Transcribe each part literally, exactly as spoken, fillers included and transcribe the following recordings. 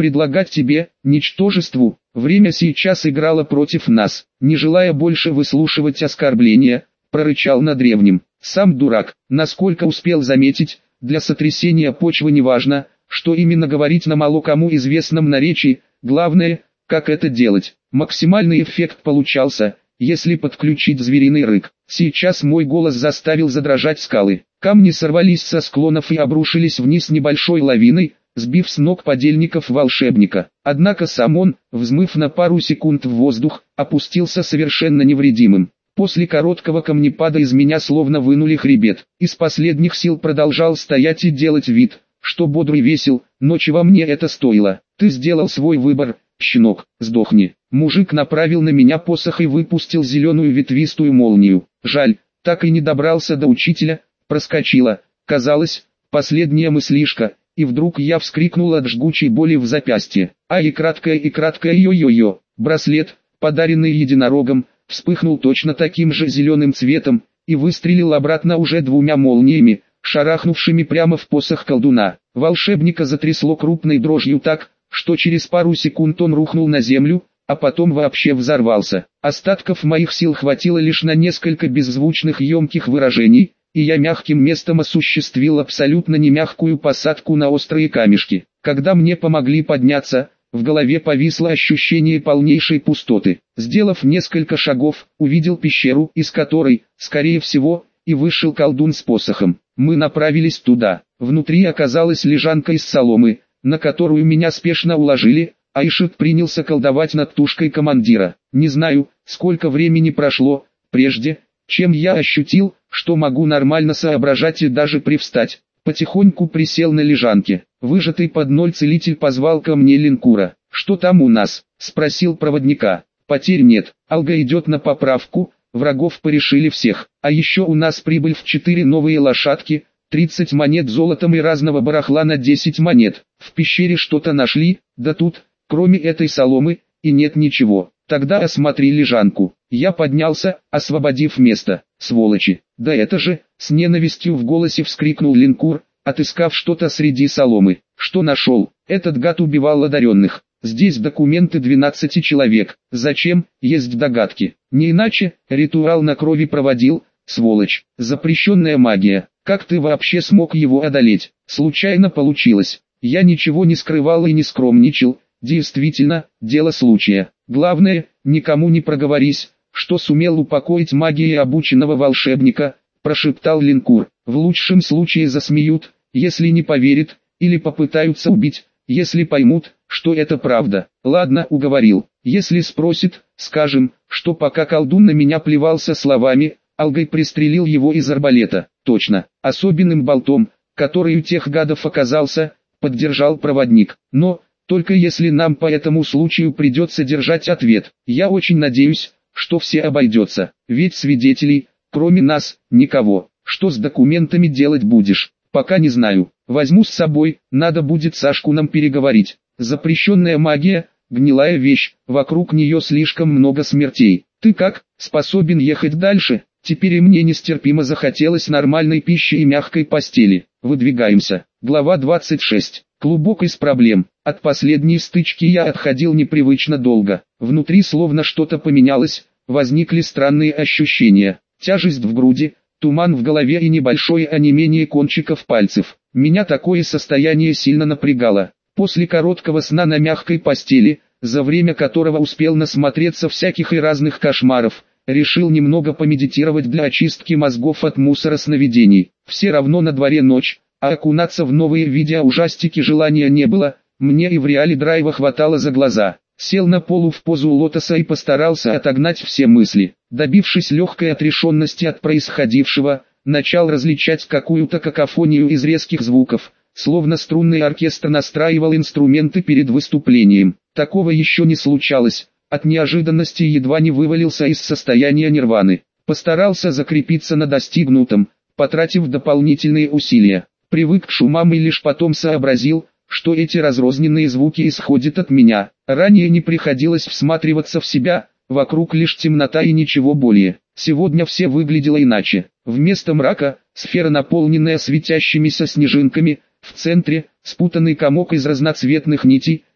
предлагать тебе, ничтожеству. Время сейчас играло против нас. Не желая больше выслушивать оскорбления, прорычал на древнем. Сам дурак, насколько успел заметить, для сотрясения почвы неважно, что именно говорить на мало кому известном наречии, главное, как это делать. Максимальный эффект получался, если подключить звериный рык. Сейчас мой голос заставил задрожать скалы. Камни сорвались со склонов и обрушились вниз небольшой лавиной, сбив с ног подельников волшебника. Однако сам он, взмыв на пару секунд в воздух, опустился совершенно невредимым. После короткого камнепада из меня словно вынули хребет. Из последних сил продолжал стоять и делать вид, что бодрый весел, но чего мне это стоило. Ты сделал свой выбор, щенок, сдохни. Мужик направил на меня посох и выпустил зеленую ветвистую молнию. Жаль, так и не добрался до учителя, проскочила, казалось, последняя мыслишка, и вдруг я вскрикнул от жгучей боли в запястье. А и краткое и краткое йо-йо-йо. Браслет, подаренный единорогом, вспыхнул точно таким же зеленым цветом, и выстрелил обратно уже двумя молниями, шарахнувшими прямо в посох колдуна. Волшебника затрясло крупной дрожью так, что через пару секунд он рухнул на землю, а потом вообще взорвался. Остатков моих сил хватило лишь на несколько беззвучных емких выражений, и я мягким местом осуществил абсолютно немягкую посадку на острые камешки. Когда мне помогли подняться, в голове повисло ощущение полнейшей пустоты. Сделав несколько шагов, увидел пещеру, из которой, скорее всего, и вышел колдун с посохом. Мы направились туда. Внутри оказалась лежанка из соломы, на которую меня спешно уложили, а Ишит принялся колдовать над тушкой командира. Не знаю, сколько времени прошло, прежде, чем я ощутил, что могу нормально соображать и даже привстать. Потихоньку присел на лежанке. Выжатый под ноль целитель позвал ко мне линкура. «Что там у нас?» — спросил проводника. «Потерь нет, Алга идет на поправку, врагов порешили всех. А еще у нас прибыль в четыре новые лошадки, тридцать монет золотом и разного барахла на десять монет. В пещере что-то нашли, да тут, кроме этой соломы, и нет ничего. Тогда осмотри лежанку». Я поднялся, освободив место. «Сволочи! Да это же!» — с ненавистью в голосе вскрикнул линкур, отыскав что-то среди соломы. «Что нашел? Этот гад убивал одаренных. Здесь документы двенадцати человек. Зачем? Есть догадки. Не иначе, ритуал на крови проводил, сволочь. Запрещенная магия. Как ты вообще смог его одолеть? Случайно получилось. Я ничего не скрывал и не скромничал. Действительно, дело случая. Главное, никому не проговорись, что сумел упокоить магией обученного волшебника», — прошептал линкур. «В лучшем случае засмеют, если не поверят, или попытаются убить, если поймут, что это правда. Ладно, уговорил. Если спросит, скажем, что пока колдун на меня плевался словами, Алгай пристрелил его из арбалета. Точно, особенным болтом, который у тех гадов оказался, поддержал проводник. Но, только если нам по этому случаю придется держать ответ. Я очень надеюсь, что все обойдется, ведь свидетелей, кроме нас, никого. Что с документами делать будешь? Пока не знаю. Возьму с собой, надо будет с Ашкуном переговорить. Запрещенная магия, гнилая вещь, вокруг нее слишком много смертей. Ты как, способен ехать дальше? Теперь и мне нестерпимо захотелось нормальной пищи и мягкой постели. Выдвигаемся. Глава двадцать шесть. Клубок из проблем. От последней стычки я отходил непривычно долго. Внутри словно что-то поменялось, возникли странные ощущения. Тяжесть в груди, туман в голове и небольшое онемение кончиков пальцев. Меня такое состояние сильно напрягало. После короткого сна на мягкой постели, за время которого успел насмотреться всяких и разных кошмаров, решил немного помедитировать для очистки мозгов от мусора сновидений. Все равно на дворе ночь, а окунаться в новые видеоужастики желания не было, мне и в реале драйва хватало за глаза. Сел на полу в позу лотоса и постарался отогнать все мысли. Добившись легкой отрешенности от происходившего, начал различать какую-то какофонию из резких звуков, словно струнный оркестр настраивал инструменты перед выступлением. Такого еще не случалось, от неожиданности едва не вывалился из состояния нирваны. Постарался закрепиться на достигнутом, потратив дополнительные усилия. Привык к шумам и лишь потом сообразил, что эти разрозненные звуки исходят от меня. Ранее не приходилось всматриваться в себя, вокруг лишь темнота и ничего более. Сегодня все выглядело иначе. Вместо мрака, сфера, наполненная светящимися снежинками, в центре, спутанный комок из разноцветных нитей,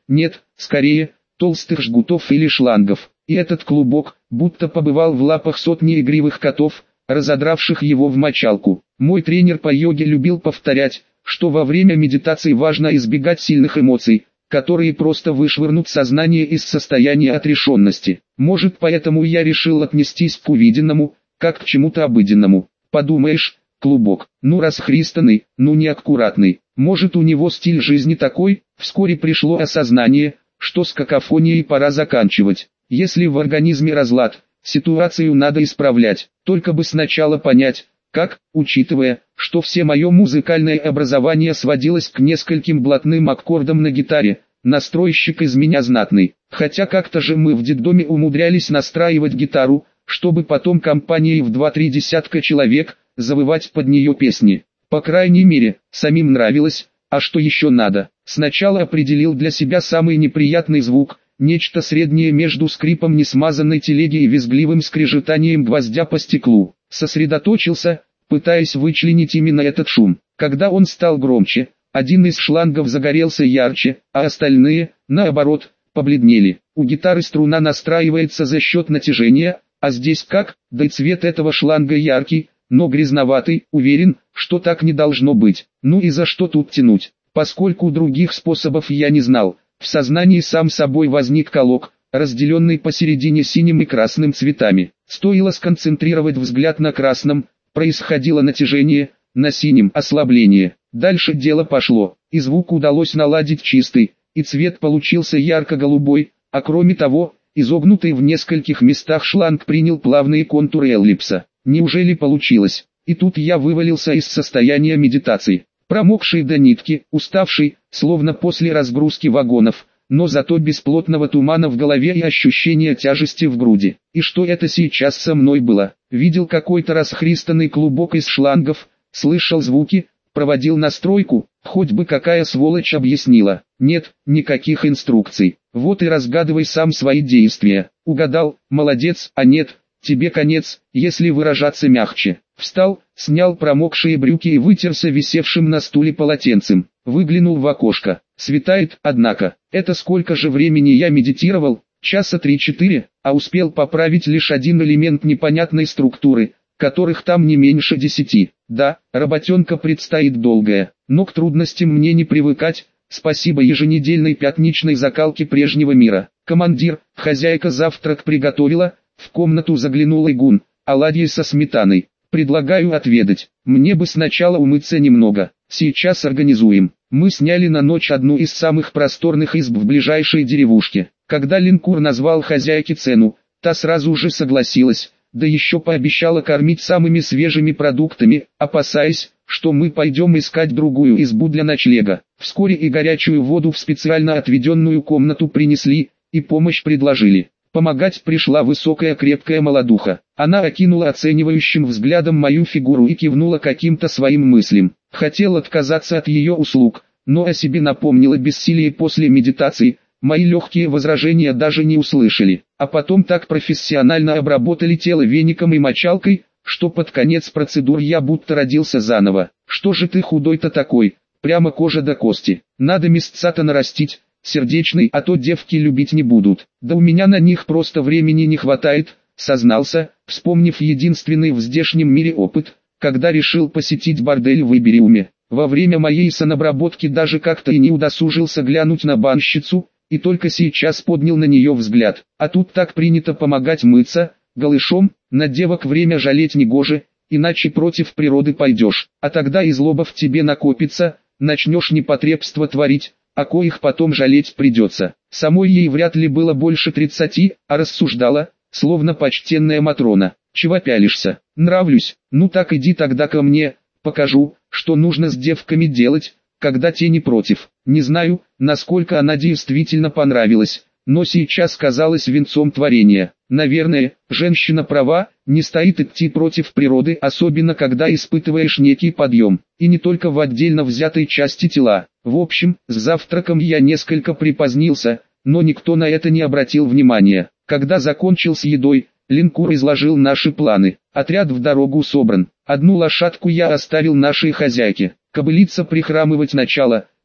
нет, скорее, толстых жгутов или шлангов. И этот клубок, будто побывал в лапах сотни игривых котов, разодравших его в мочалку. Мой тренер по йоге любил повторять, что во время медитации важно избегать сильных эмоций, которые просто вышвырнут сознание из состояния отрешенности. Может, поэтому я решил отнестись к увиденному, как к чему-то обыденному. Подумаешь, клубок, ну расхристанный, ну неаккуратный. Может, у него стиль жизни такой? Вскоре пришло осознание, что с какофонией пора заканчивать. Если в организме разлад, ситуацию надо исправлять, только бы сначала понять, как, учитывая, что все мое музыкальное образование сводилось к нескольким блатным аккордам на гитаре, настройщик из меня знатный. Хотя как-то же мы в детдоме умудрялись настраивать гитару, чтобы потом компанией в два-три десятка человек завывать под нее песни. По крайней мере, самим нравилось, а что еще надо? Сначала определил для себя самый неприятный звук, нечто среднее между скрипом несмазанной телеги и визгливым скрежетанием гвоздя по стеклу. Сосредоточился, пытаясь вычленить именно этот шум. Когда он стал громче, один из шлангов загорелся ярче, а остальные, наоборот, побледнели. У гитары струна настраивается за счет натяжения, а здесь как, да и цвет этого шланга яркий, но грязноватый, уверен, что так не должно быть. Ну и за что тут тянуть? Поскольку других способов я не знал, в сознании сам собой возник колок, разделенный посередине синим и красным цветами. Стоило сконцентрировать взгляд на красном, происходило натяжение, на синем ослабление. Дальше дело пошло, и звук удалось наладить чистый, и цвет получился ярко-голубой, а кроме того, изогнутый в нескольких местах шланг принял плавные контуры эллипса. Неужели получилось? И тут я вывалился из состояния медитации. Промокший до нитки, уставший, словно после разгрузки вагонов, но зато без плотного тумана в голове и ощущения тяжести в груди. И что это сейчас со мной было? Видел какой-то расхристанный клубок из шлангов, слышал звуки, проводил настройку, хоть бы какая сволочь объяснила. Нет, никаких инструкций. Вот и разгадывай сам свои действия. Угадал, молодец, а нет, тебе конец, если выражаться мягче. Встал, снял промокшие брюки и вытерся висевшим на стуле полотенцем. Выглянул в окошко. Светает, однако. Это сколько же времени я медитировал? Часа три-четыре, а успел поправить лишь один элемент непонятной структуры, которых там не меньше десяти. Да, работенка предстоит долгая, но к трудностям мне не привыкать. Спасибо еженедельной пятничной закалке прежнего мира. Командир, хозяйка завтрак приготовила, в комнату заглянул Игун, оладьи со сметаной. Предлагаю отведать. Мне бы сначала умыться немного. Сейчас организуем. Мы сняли на ночь одну из самых просторных изб в ближайшей деревушке. Когда Линкур назвал хозяйке цену, та сразу же согласилась, да еще пообещала кормить самыми свежими продуктами, опасаясь, что мы пойдем искать другую избу для ночлега. Вскоре и горячую воду в специально отведенную комнату принесли, и помощь предложили. Помогать пришла высокая крепкая молодуха. Она окинула оценивающим взглядом мою фигуру и кивнула каким-то своим мыслям. Хотел отказаться от ее услуг, но о себе напомнила бессилие после медитации. Мои легкие возражения даже не услышали. А потом так профессионально обработали тело веником и мочалкой, что под конец процедур я будто родился заново. Что же ты худой-то такой? Прямо кожа до кости. Надо мясца-то нарастить. Сердечный, а то девки любить не будут. Да у меня на них просто времени не хватает, сознался, вспомнив единственный в здешнем мире опыт, когда решил посетить бордель в Ибериуме. Во время моей санобработки даже как-то и не удосужился глянуть на банщицу, и только сейчас поднял на нее взгляд. А тут так принято помогать мыться, голышом, на девок время жалеть негоже, иначе против природы пойдешь. А тогда и злоба в тебе накопится, начнешь непотребство творить, а коих потом жалеть придется. Самой ей вряд ли было больше тридцати, а рассуждала, словно почтенная Матрона. Чего пялишься? Нравлюсь? Ну так иди тогда ко мне, покажу, что нужно с девками делать, когда те не против. Не знаю, насколько она действительно понравилась, но сейчас казалась венцом творения. Наверное, женщина права, не стоит идти против природы, особенно когда испытываешь некий подъем, и не только в отдельно взятой части тела. В общем, с завтраком я несколько припозднился, но никто на это не обратил внимания. Когда закончил с едой, Линкур изложил наши планы. Отряд в дорогу собран. Одну лошадку я оставил нашей хозяйке. Кобылица прихрамывать начала,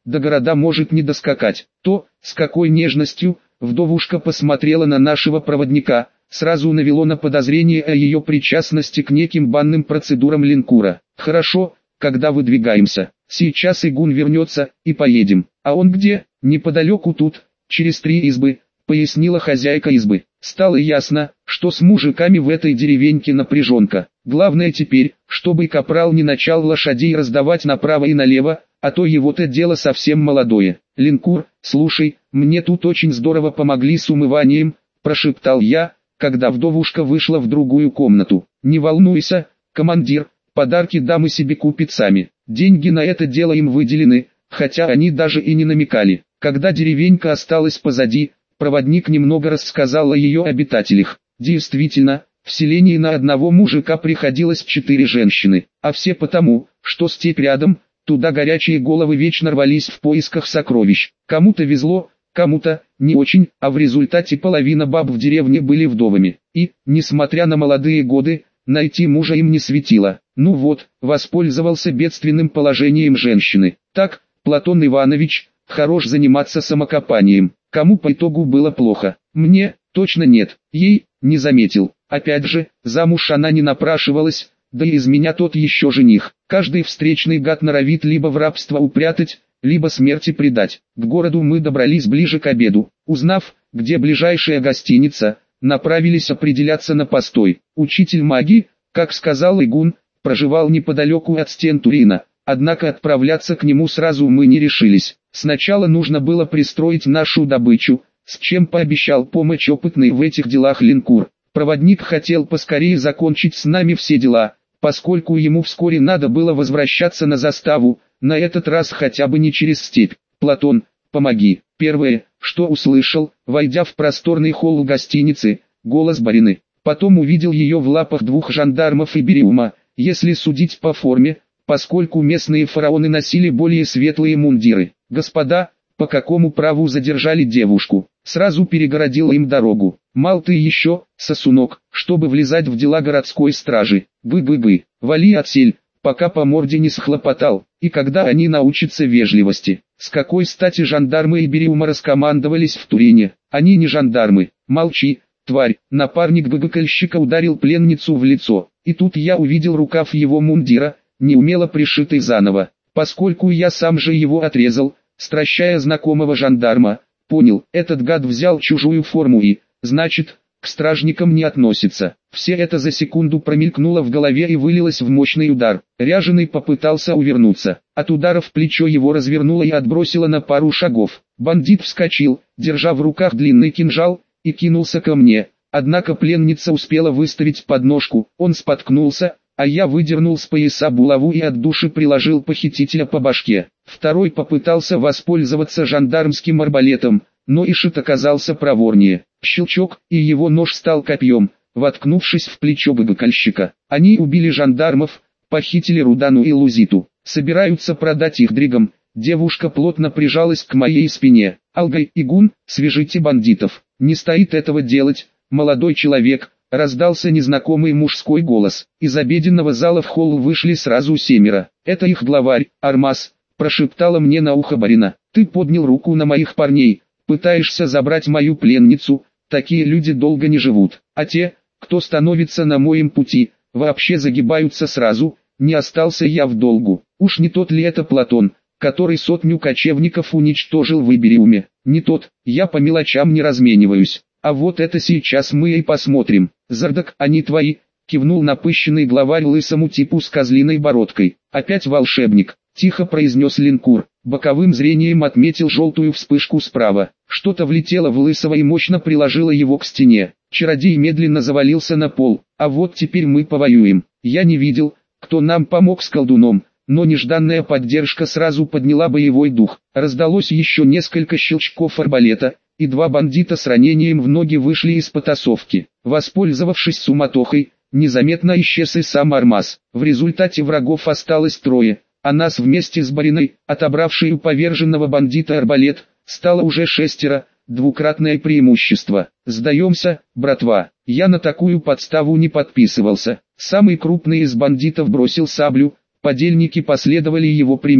до города может не доскакать. То, с какой нежностью вдовушка посмотрела на нашего проводника, сразу навело на подозрение о ее причастности к неким банным процедурам линкура. Хорошо, когда выдвигаемся. Сейчас Игун вернется, и поедем. А он где? Неподалеку тут, через три избы, пояснила хозяйка избы. Стало ясно, что с мужиками в этой деревеньке напряженка. Главное теперь, чтобы капрал не начал лошадей раздавать направо и налево, а то его-то дело совсем молодое. Линкур, слушай, мне тут очень здорово помогли с умыванием, прошептал я, когда вдовушка вышла в другую комнату. Не волнуйся, командир, подарки дамы себе купят сами. Деньги на это дело им выделены, хотя они даже и не намекали. Когда деревенька осталась позади, проводник немного рассказал о ее обитателях. Действительно, в селении на одного мужика приходилось четыре женщины, а все потому, что степь рядом, туда горячие головы вечно рвались в поисках сокровищ. Кому-то везло, кому-то не очень, а в результате половина баб в деревне были вдовами. И, несмотря на молодые годы, найти мужа им не светило. Ну вот, воспользовался бедственным положением женщины. Так, Платон Иванович, хорош заниматься самокопанием. Кому по итогу было плохо? Мне, точно нет. Ей, не заметил. Опять же, замуж она не напрашивалась, да и из меня тот еще жених. Каждый встречный гад норовит либо в рабство упрятать, либо смерти предать. К городу мы добрались ближе к обеду. Узнав, где ближайшая гостиница, направились определяться на постой. Учитель магии, как сказал Игун, проживал неподалеку от стен Турина. Однако отправляться к нему сразу мы не решились. Сначала нужно было пристроить нашу добычу, с чем пообещал помочь опытный в этих делах линкур. Проводник хотел поскорее закончить с нами все дела, поскольку ему вскоре надо было возвращаться на заставу, на этот раз хотя бы не через степь. «Платон, помоги». Первое, что услышал, войдя в просторный холл гостиницы, голос Барины. Потом увидел ее в лапах двух жандармов и Бериума, если судить по форме, поскольку местные фараоны носили более светлые мундиры. «Господа, по какому праву задержали девушку?» Сразу перегородил им дорогу. «Мал ты еще, сосунок, чтобы влезать в дела городской стражи. Бы-бы-бы, вали отсель, пока по морде не схлопотал, и когда они научатся вежливости». С какой стати жандармы и Бериума раскомандовались в Турине? Они не жандармы. «Молчи, тварь!» Напарник богокольщика ударил пленницу в лицо, и тут я увидел рукав его мундира, неумело пришитый заново. Поскольку я сам же его отрезал, стращая знакомого жандарма, понял, этот гад взял чужую форму и, значит, к стражникам не относится. Все это за секунду промелькнуло в голове и вылилось в мощный удар. Ряженый попытался увернуться. От удара в плечо его развернуло и отбросило на пару шагов. Бандит вскочил, держа в руках длинный кинжал, и кинулся ко мне. Однако пленница успела выставить подножку, он споткнулся, а я выдернул с пояса булаву и от души приложил похитителя по башке. Второй попытался воспользоваться жандармским арбалетом, но Ишит оказался проворнее. Щелчок, и его нож стал копьем, воткнувшись в плечо богокольщика. Они убили жандармов, похитили Рудану и Лузиту. Собираются продать их дригам. Девушка плотно прижалась к моей спине. «Алгай, Игун, свяжите бандитов». «Не стоит этого делать, молодой человек», раздался незнакомый мужской голос. Из обеденного зала в холл вышли сразу семеро. «Это их главарь, Армаз», прошептала мне на ухо Барина. «Ты поднял руку на моих парней, пытаешься забрать мою пленницу, такие люди долго не живут, а те, кто становится на моем пути, вообще загибаются сразу, не остался я в долгу. Уж не тот ли это Платон, который сотню кочевников уничтожил в Ибериуме? Не тот, я по мелочам не размениваюсь. А вот это сейчас мы и посмотрим. Зардак, они твои», кивнул напыщенный главарь лысому типу с козлиной бородкой. «Опять волшебник», тихо произнес линкур. Боковым зрением отметил желтую вспышку справа. Что-то влетело в лысого и мощно приложило его к стене. Чародей медленно завалился на пол. «А вот теперь мы повоюем». Я не видел, кто нам помог с колдуном, но нежданная поддержка сразу подняла боевой дух. Раздалось еще несколько щелчков арбалета, и два бандита с ранением в ноги вышли из потасовки. Воспользовавшись суматохой, незаметно исчез и сам Армаз. В результате врагов осталось трое, а нас вместе с Бариной, отобравшей у поверженного бандита арбалет, стало уже шестеро, двукратное преимущество. «Сдаемся, братва». Я на такую подставу не подписывался. Самый крупный из бандитов бросил саблю, подельники последовали его примеру.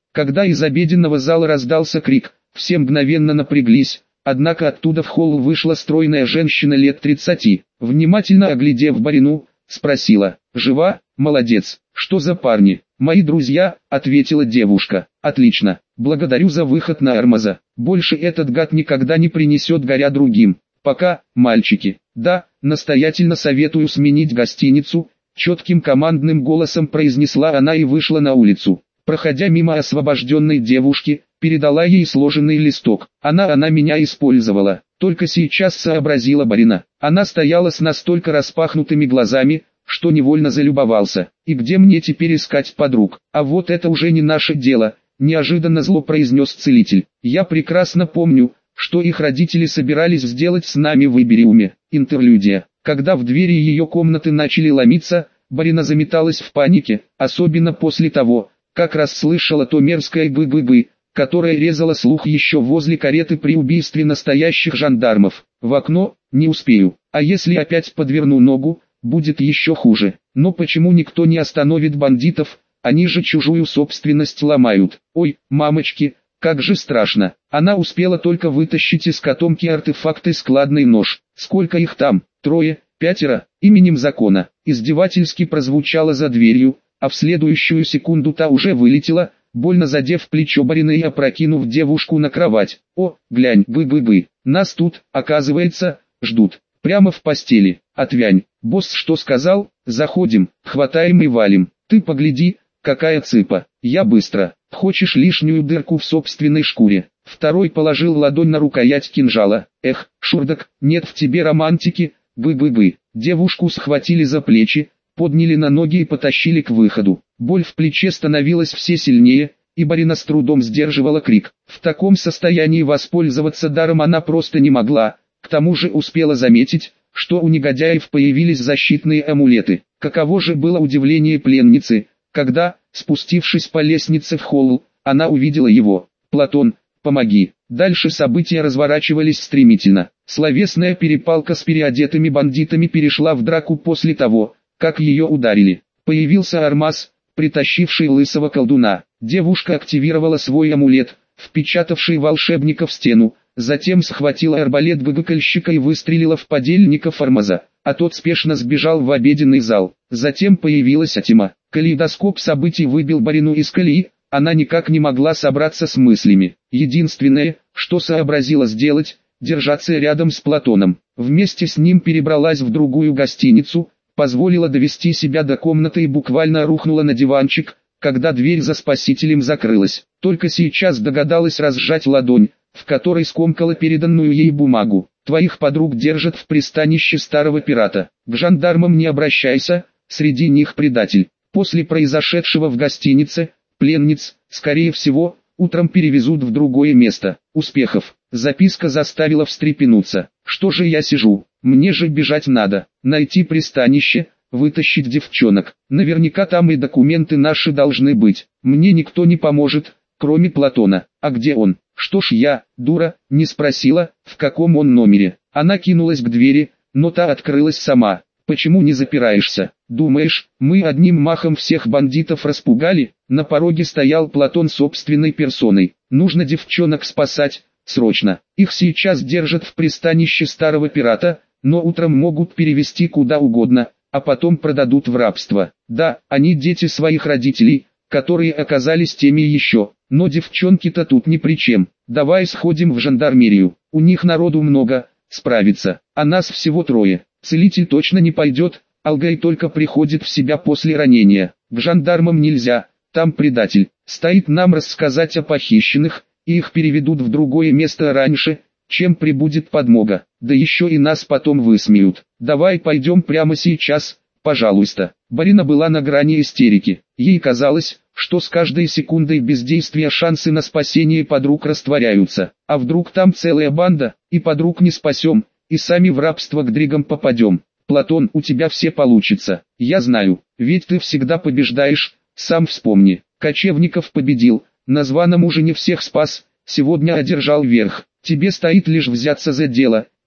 Когда из обеденного зала раздался крик, все мгновенно напряглись, однако оттуда в холл вышла стройная женщина лет тридцати. Внимательно оглядев Барину, спросила: «Жива? Молодец. Что за парни?» «Мои друзья», — ответила девушка. «Отлично. Благодарю за выход на Армаза. Больше этот гад никогда не принесет горя другим. Пока, мальчики. Да, настоятельно советую сменить гостиницу», — четким командным голосом произнесла она и вышла на улицу. Проходя мимо освобожденной девушки, передала ей сложенный листок. «Она, она меня использовала», — только сейчас сообразила Барина. Она стояла с настолько распахнутыми глазами, что невольно залюбовался. «И где мне теперь искать подруг? А вот это уже не наше дело», — неожиданно зло произнес целитель. «Я прекрасно помню, что их родители собирались сделать с нами в Ибериуме». Интерлюдия. Когда в двери ее комнаты начали ломиться, Барина заметалась в панике, особенно после того, как расслышала то мерзкое «бы-бы-бы», которое резало слух еще возле кареты при убийстве настоящих жандармов. «В окно, не успею, а если опять подверну ногу, будет еще хуже. Но почему никто не остановит бандитов, они же чужую собственность ломают? Ой, мамочки, как же страшно». Она успела только вытащить из котомки артефакты складный нож. «Сколько их там? Трое, пятеро, именем закона». Издевательски прозвучало за дверью, а в следующую секунду та уже вылетела, больно задев плечо Барины и опрокинув девушку на кровать. «О, глянь, бы-бы-бы, нас тут, оказывается, ждут. Прямо в постели. Отвянь. Босс что сказал? Заходим, хватаем и валим. Ты погляди, какая цыпа. Я быстро. Хочешь лишнюю дырку в собственной шкуре?» Второй положил ладонь на рукоять кинжала. «Эх, Шурдак, нет в тебе романтики, бы-бы-бы». Девушку схватили за плечи, подняли на ноги и потащили к выходу. Боль в плече становилась все сильнее, и Барина с трудом сдерживала крик. В таком состоянии воспользоваться даром она просто не могла, к тому же успела заметить, что у негодяев появились защитные амулеты. Каково же было удивление пленницы, когда, спустившись по лестнице в холл, она увидела его. «Платон, помоги». Дальше события разворачивались стремительно. Словесная перепалка с переодетыми бандитами перешла в драку после того, как ее ударили. Появился Армаз, притащивший лысого колдуна. Девушка активировала свой амулет, впечатавший волшебника в стену, затем схватила арбалет гагакальщика и выстрелила в подельников Армаза, а тот спешно сбежал в обеденный зал. Затем появилась Атима. Калейдоскоп событий выбил Барину из колеи, она никак не могла собраться с мыслями. Единственное, что сообразила сделать, держаться рядом с Платоном. Вместе с ним перебралась в другую гостиницу, позволила довести себя до комнаты и буквально рухнула на диванчик, когда дверь за спасителем закрылась. Только сейчас догадалась разжать ладонь, в которой скомкала переданную ей бумагу. «Твоих подруг держат в пристанище старого пирата. К жандармам не обращайся, среди них предатель. После произошедшего в гостинице, пленниц, скорее всего, утром перевезут в другое место. Успехов». Записка заставила встрепенуться. «Что же я сижу? Мне же бежать надо. Найти пристанище, вытащить девчонок. Наверняка там и документы наши должны быть. Мне никто не поможет, кроме Платона. А где он? Что ж я, дура, не спросила, в каком он номере». Она кинулась к двери, но та открылась сама. «Почему не запираешься? Думаешь, мы одним махом всех бандитов распугали?» На пороге стоял Платон собственной персоной. «Нужно девчонок спасать, срочно. Их сейчас держат в пристанище старого пирата, но утром могут перевести куда угодно, а потом продадут в рабство. Да, они дети своих родителей, которые оказались теми еще, но девчонки-то тут ни при чем. Давай сходим в жандармерию, у них народу много, справится, а нас всего трое. Целитель точно не пойдет, Алгай только приходит в себя после ранения. К жандармам нельзя, там предатель. Стоит нам рассказать о похищенных, и их переведут в другое место раньше, чем прибудет подмога. Да еще и нас потом высмеют. Давай пойдем прямо сейчас, пожалуйста». Барина была на грани истерики. Ей казалось, что с каждой секундой бездействия шансы на спасение подруг растворяются. А вдруг там целая банда, и подруг не спасем, и сами в рабство к дригам попадем. «Платон, у тебя все получится. Я знаю, ведь ты всегда побеждаешь, сам вспомни. Кочевников победил, на званом ужине всех спас, сегодня одержал верх. Тебе стоит лишь взяться за дело,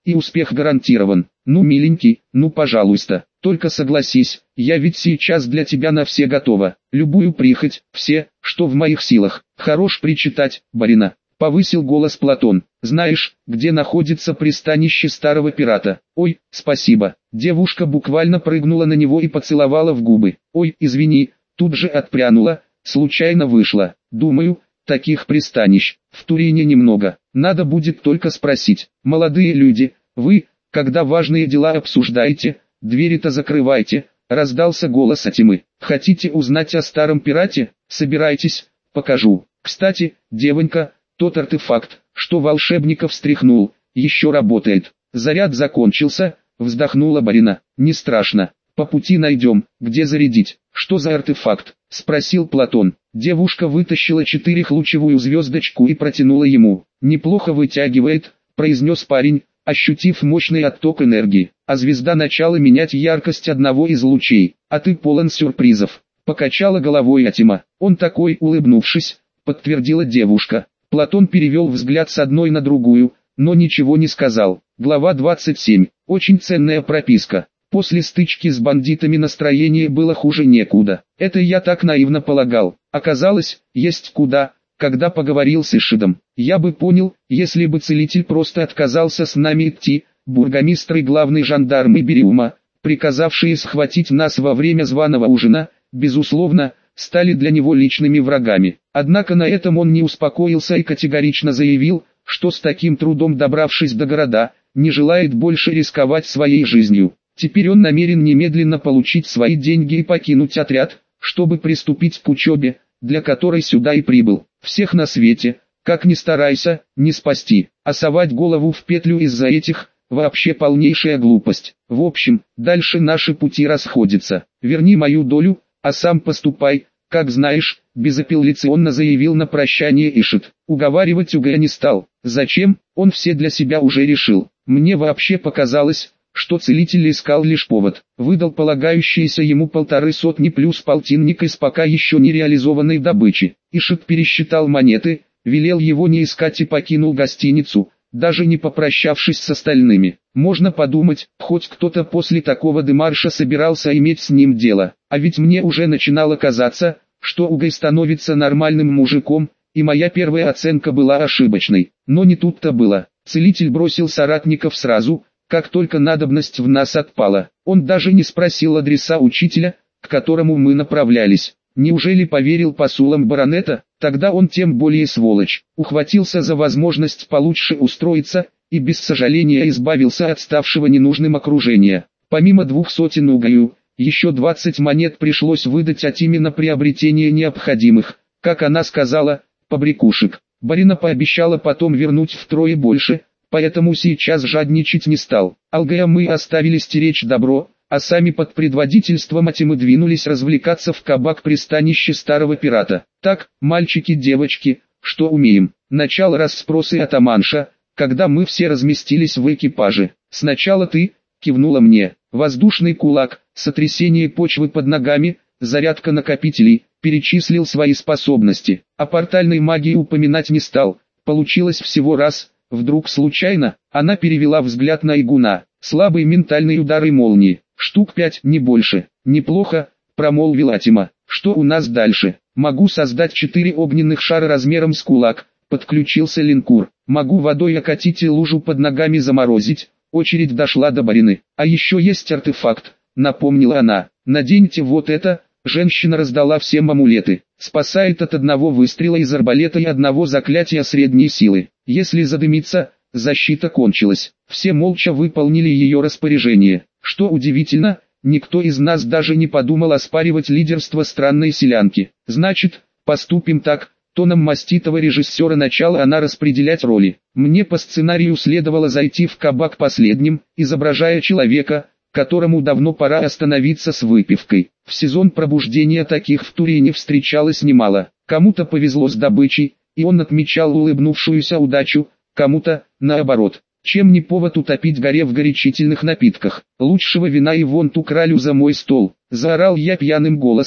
и успех гарантирован. Ну, миленький, ну пожалуйста, только согласись, я ведь сейчас для тебя на все готова. Любую прихоть, все, что в моих силах. Хорош причитать, барина. Повысил голос Платон. Знаешь, где находится пристанище старого пирата? Ой, спасибо. Девушка буквально прыгнула на него и поцеловала в губы. Ой, извини, тут же отпрянула, случайно вышла. Думаю, таких пристанищ в Турине немного. Надо будет только спросить. Молодые люди, вы, когда важные дела обсуждаете, двери-то закрывайте. Раздался голос Атимы. Хотите узнать о старом пирате? Собирайтесь, покажу. Кстати, девонька, тот артефакт, что волшебников встряхнул, еще работает. Заряд закончился, вздохнула барина. Не страшно, по пути найдем, где зарядить. Что за артефакт? Спросил Платон. Девушка вытащила четырехлучевую звездочку и протянула ему. Неплохо вытягивает, произнес парень, ощутив мощный отток энергии. А звезда начала менять яркость одного из лучей. А ты полон сюрпризов. Покачала головой Атима. Он такой, улыбнувшись, подтвердила девушка. Платон перевел взгляд с одной на другую, но ничего не сказал. Глава двадцать семь. Очень ценная прописка. После стычки с бандитами настроение было хуже некуда. Это я так наивно полагал. Оказалось, есть куда. Когда поговорил с Ишидом, я бы понял, если бы целитель просто отказался с нами идти. Бургомистр и главный жандарм Ибериума, приказавшие схватить нас во время званого ужина, безусловно, стали для него личными врагами. Однако на этом он не успокоился и категорично заявил, что с таким трудом добравшись до города, не желает больше рисковать своей жизнью. Теперь он намерен немедленно получить свои деньги и покинуть отряд, чтобы приступить к учебе, для которой сюда и прибыл. Всех на свете, как ни старайся, не спасти, а совать голову в петлю из-за этих, вообще полнейшая глупость. В общем, дальше наши пути расходятся. Верни мою долю, а сам поступай, как знаешь, безапелляционно заявил на прощание Ишид. Уговаривать Угая не стал. Зачем? Он все для себя уже решил. Мне вообще показалось, что целитель искал лишь повод. Выдал полагающиеся ему полторы сотни плюс полтинник из пока еще не реализованной добычи. Ишид пересчитал монеты, велел его не искать и покинул гостиницу, даже не попрощавшись с остальными. Можно подумать, хоть кто-то после такого демарша собирался иметь с ним дело. А ведь мне уже начинало казаться, что Угай становится нормальным мужиком, и моя первая оценка была ошибочной. Но не тут-то было. Целитель бросил соратников сразу, как только надобность в нас отпала. Он даже не спросил адреса учителя, к которому мы направлялись. Неужели поверил посулам баронета? Тогда он тем более сволочь. Ухватился за возможность получше устроиться, и без сожаления избавился от ставшего ненужным окружения. Помимо двух сотен Угаю, еще двадцать монет пришлось выдать Атиме на приобретение необходимых, как она сказала, побрякушек. Барина пообещала потом вернуть втрое больше, поэтому сейчас жадничать не стал. Алгая мы оставили стеречь добро, а сами под предводительством Атимы двинулись развлекаться в кабак пристанище старого пирата. Так, мальчики-девочки, что умеем? Начало расспросы атаманша, когда мы все разместились в экипаже. Сначала ты, кивнула мне, воздушный кулак, сотрясение почвы под ногами, зарядка накопителей, перечислил свои способности. О портальной магии упоминать не стал, получилось всего раз. Вдруг случайно, она перевела взгляд на Игуна. Слабый ментальный удар и молнии. Штук пять, не больше. Неплохо, промолвил Атима. Что у нас дальше? Могу создать четыре огненных шара размером с кулак. Подключился Линкур. Могу водой окатить и лужу под ногами заморозить. Очередь дошла до барины. А еще есть артефакт, напомнила она. Наденьте вот это. Женщина раздала всем амулеты. Спасает от одного выстрела из арбалета и одного заклятия средней силы. Если задымится, защита кончилась. Все молча выполнили ее распоряжение. Что удивительно, никто из нас даже не подумал оспаривать лидерство странной селянки. Значит, поступим так. Тоном маститого режиссера начала она распределять роли. Мне по сценарию следовало зайти в кабак последним, изображая человека, которому давно пора остановиться с выпивкой. В сезон пробуждения таких в Турине встречалось немало. Кому-то повезло с добычей, и он отмечал улыбнувшуюся удачу, кому-то, наоборот. Чем не повод утопить горе в горячительных напитках. Лучшего вина и вон ту кралю за мой стол. Заорал я пьяным голосом,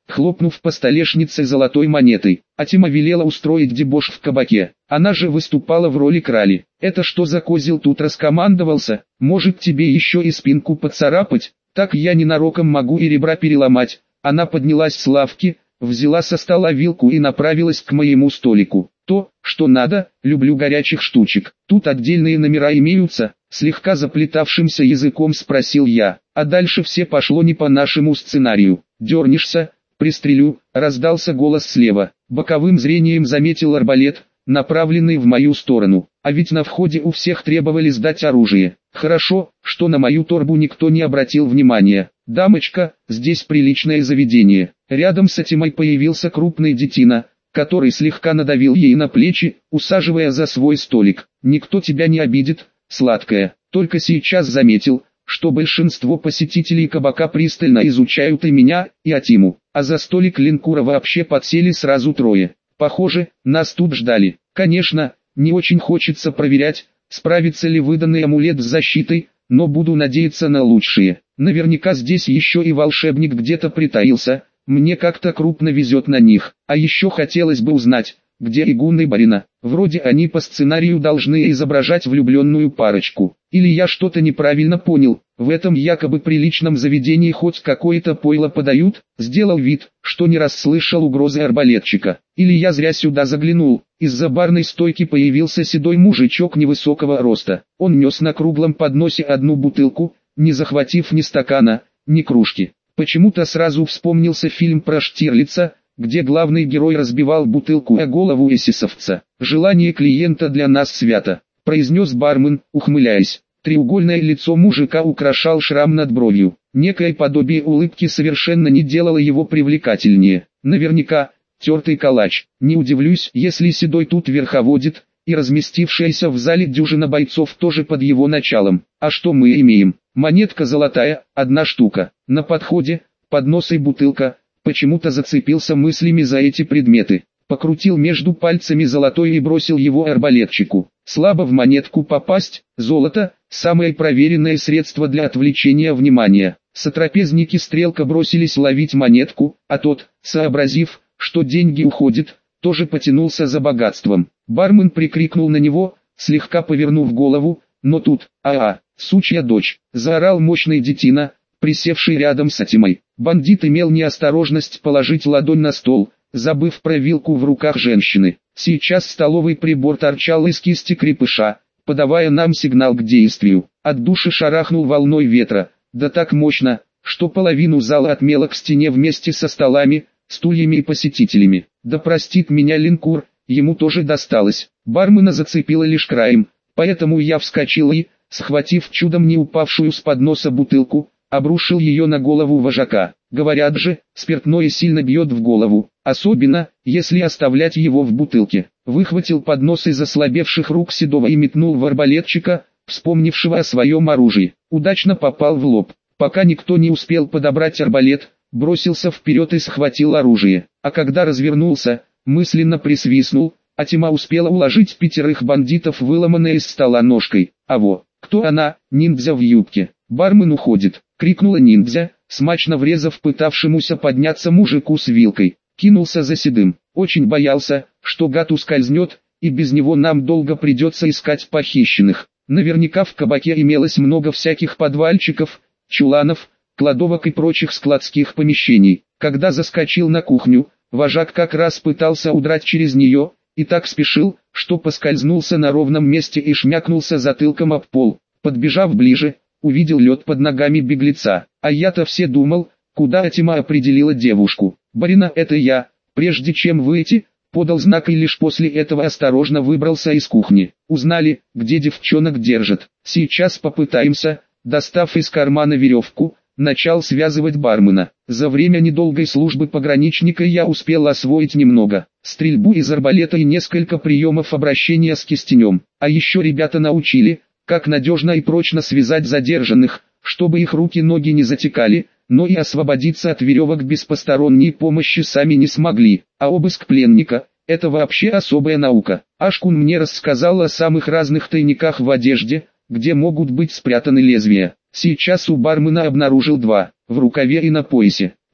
хлопнув по столешнице золотой монетой. Атима велела устроить дебош в кабаке. Она же выступала в роли крали. Это что за козел тут раскомандовался? Может тебе еще и спинку поцарапать? Так я ненароком могу и ребра переломать. Она поднялась с лавки, взяла со стола вилку и направилась к моему столику. То, что надо, люблю горячих штучек. Тут отдельные номера имеются, слегка заплетавшимся языком спросил я. А дальше все пошло не по нашему сценарию. Дернешься, пристрелю, раздался голос слева. Боковым зрением заметил арбалет, направленный в мою сторону. А ведь на входе у всех требовали сдать оружие. Хорошо, что на мою торбу никто не обратил внимания. «Дамочка, здесь приличное заведение». Рядом с Атимой появился крупный детина, который слегка надавил ей на плечи, усаживая за свой столик. «Никто тебя не обидит, сладкая». Только сейчас заметил, что большинство посетителей кабака пристально изучают и меня, и Атиму. А за столик линкура вообще подсели сразу трое. Похоже, нас тут ждали. Конечно, не очень хочется проверять, справится ли выданный амулет с защитой, но буду надеяться на лучшее. Наверняка здесь еще и волшебник где-то притаился, мне как-то крупно везет на них. А еще хотелось бы узнать, где Игун и Барина. Вроде они по сценарию должны изображать влюбленную парочку. Или я что-то неправильно понял, в этом якобы приличном заведении хоть какое-то пойло подают? Сделал вид, что не расслышал угрозы арбалетчика. Или я зря сюда заглянул. Из-за барной стойки появился седой мужичок невысокого роста. Он нес на круглом подносе одну бутылку, не захватив ни стакана, ни кружки. Почему-то сразу вспомнился фильм про Штирлица, где главный герой разбивал бутылку о голову эсэсовца. «Желание клиента для нас свято», — произнес бармен, ухмыляясь. Треугольное лицо мужика украшал шрам над бровью. Некое подобие улыбки совершенно не делало его привлекательнее. Наверняка, тертый калач. Не удивлюсь, если седой тут верховодит, и разместившаяся в зале дюжина бойцов тоже под его началом. А что мы имеем? Монетка золотая, одна штука. На подходе, поднос и бутылка. Почему-то зацепился мыслями за эти предметы. Покрутил между пальцами золотой и бросил его арбалетчику. Слабо в монетку попасть, золото – самое проверенное средство для отвлечения внимания. Сотрапезники стрелка бросились ловить монетку, а тот, сообразив, что деньги уходят, тоже потянулся за богатством. Бармен прикрикнул на него, слегка повернув голову, но тут, а-а, сучья дочь, заорал мощный детина, присевший рядом с Атимой. Бандит имел неосторожность положить ладонь на стол, забыв про вилку в руках женщины. Сейчас столовый прибор торчал из кисти крепыша, подавая нам сигнал к действию. От души шарахнул волной ветра, да так мощно, что половину зала отмело к стене вместе со столами, стульями и посетителями. Да простит меня линкур, ему тоже досталось. Бармена зацепило лишь краем, поэтому я вскочил и, схватив чудом не упавшую с подноса бутылку, обрушил ее на голову вожака. Говорят же, спиртное сильно бьет в голову, особенно, если оставлять его в бутылке. Выхватил поднос из ослабевших рук седого и метнул в арбалетчика, вспомнившего о своем оружии. Удачно попал в лоб. Пока никто не успел подобрать арбалет, бросился вперед и схватил оружие. А когда развернулся, мысленно присвистнул, Атима успела уложить пятерых бандитов, выломанной из стола ножкой. А во, кто она? Ниндзя в юбке. Бармен уходит, крикнула ниндзя, смачно врезав пытавшемуся подняться мужику с вилкой. Кинулся за седым. Очень боялся, что гад ускользнет, и без него нам долго придется искать похищенных. Наверняка в кабаке имелось много всяких подвальчиков, чуланов, кладовок и прочих складских помещений. Когда заскочил на кухню, вожак как раз пытался удрать через нее, и так спешил, что поскользнулся на ровном месте и шмякнулся затылком об пол. Подбежав ближе, увидел лед под ногами беглеца. А я-то все думал, куда Атима определила девушку. «Барина, это я», прежде чем выйти, подал знак и лишь после этого осторожно выбрался из кухни. Узнали, где девчонок держат. Сейчас попытаемся, достав из кармана веревку, начал связывать бармена. За время недолгой службы пограничника я успел освоить немного. Стрельбу из арбалета и несколько приемов обращения с кистенем. А еще ребята научили, как надежно и прочно связать задержанных, чтобы их руки-ноги не затекали, но и освободиться от веревок без посторонней помощи сами не смогли. А обыск пленника – это вообще особая наука. Ашкун мне рассказал о самых разных тайниках в одежде, где могут быть спрятаны лезвия. Сейчас у бармена обнаружил два, в рукаве и на поясе.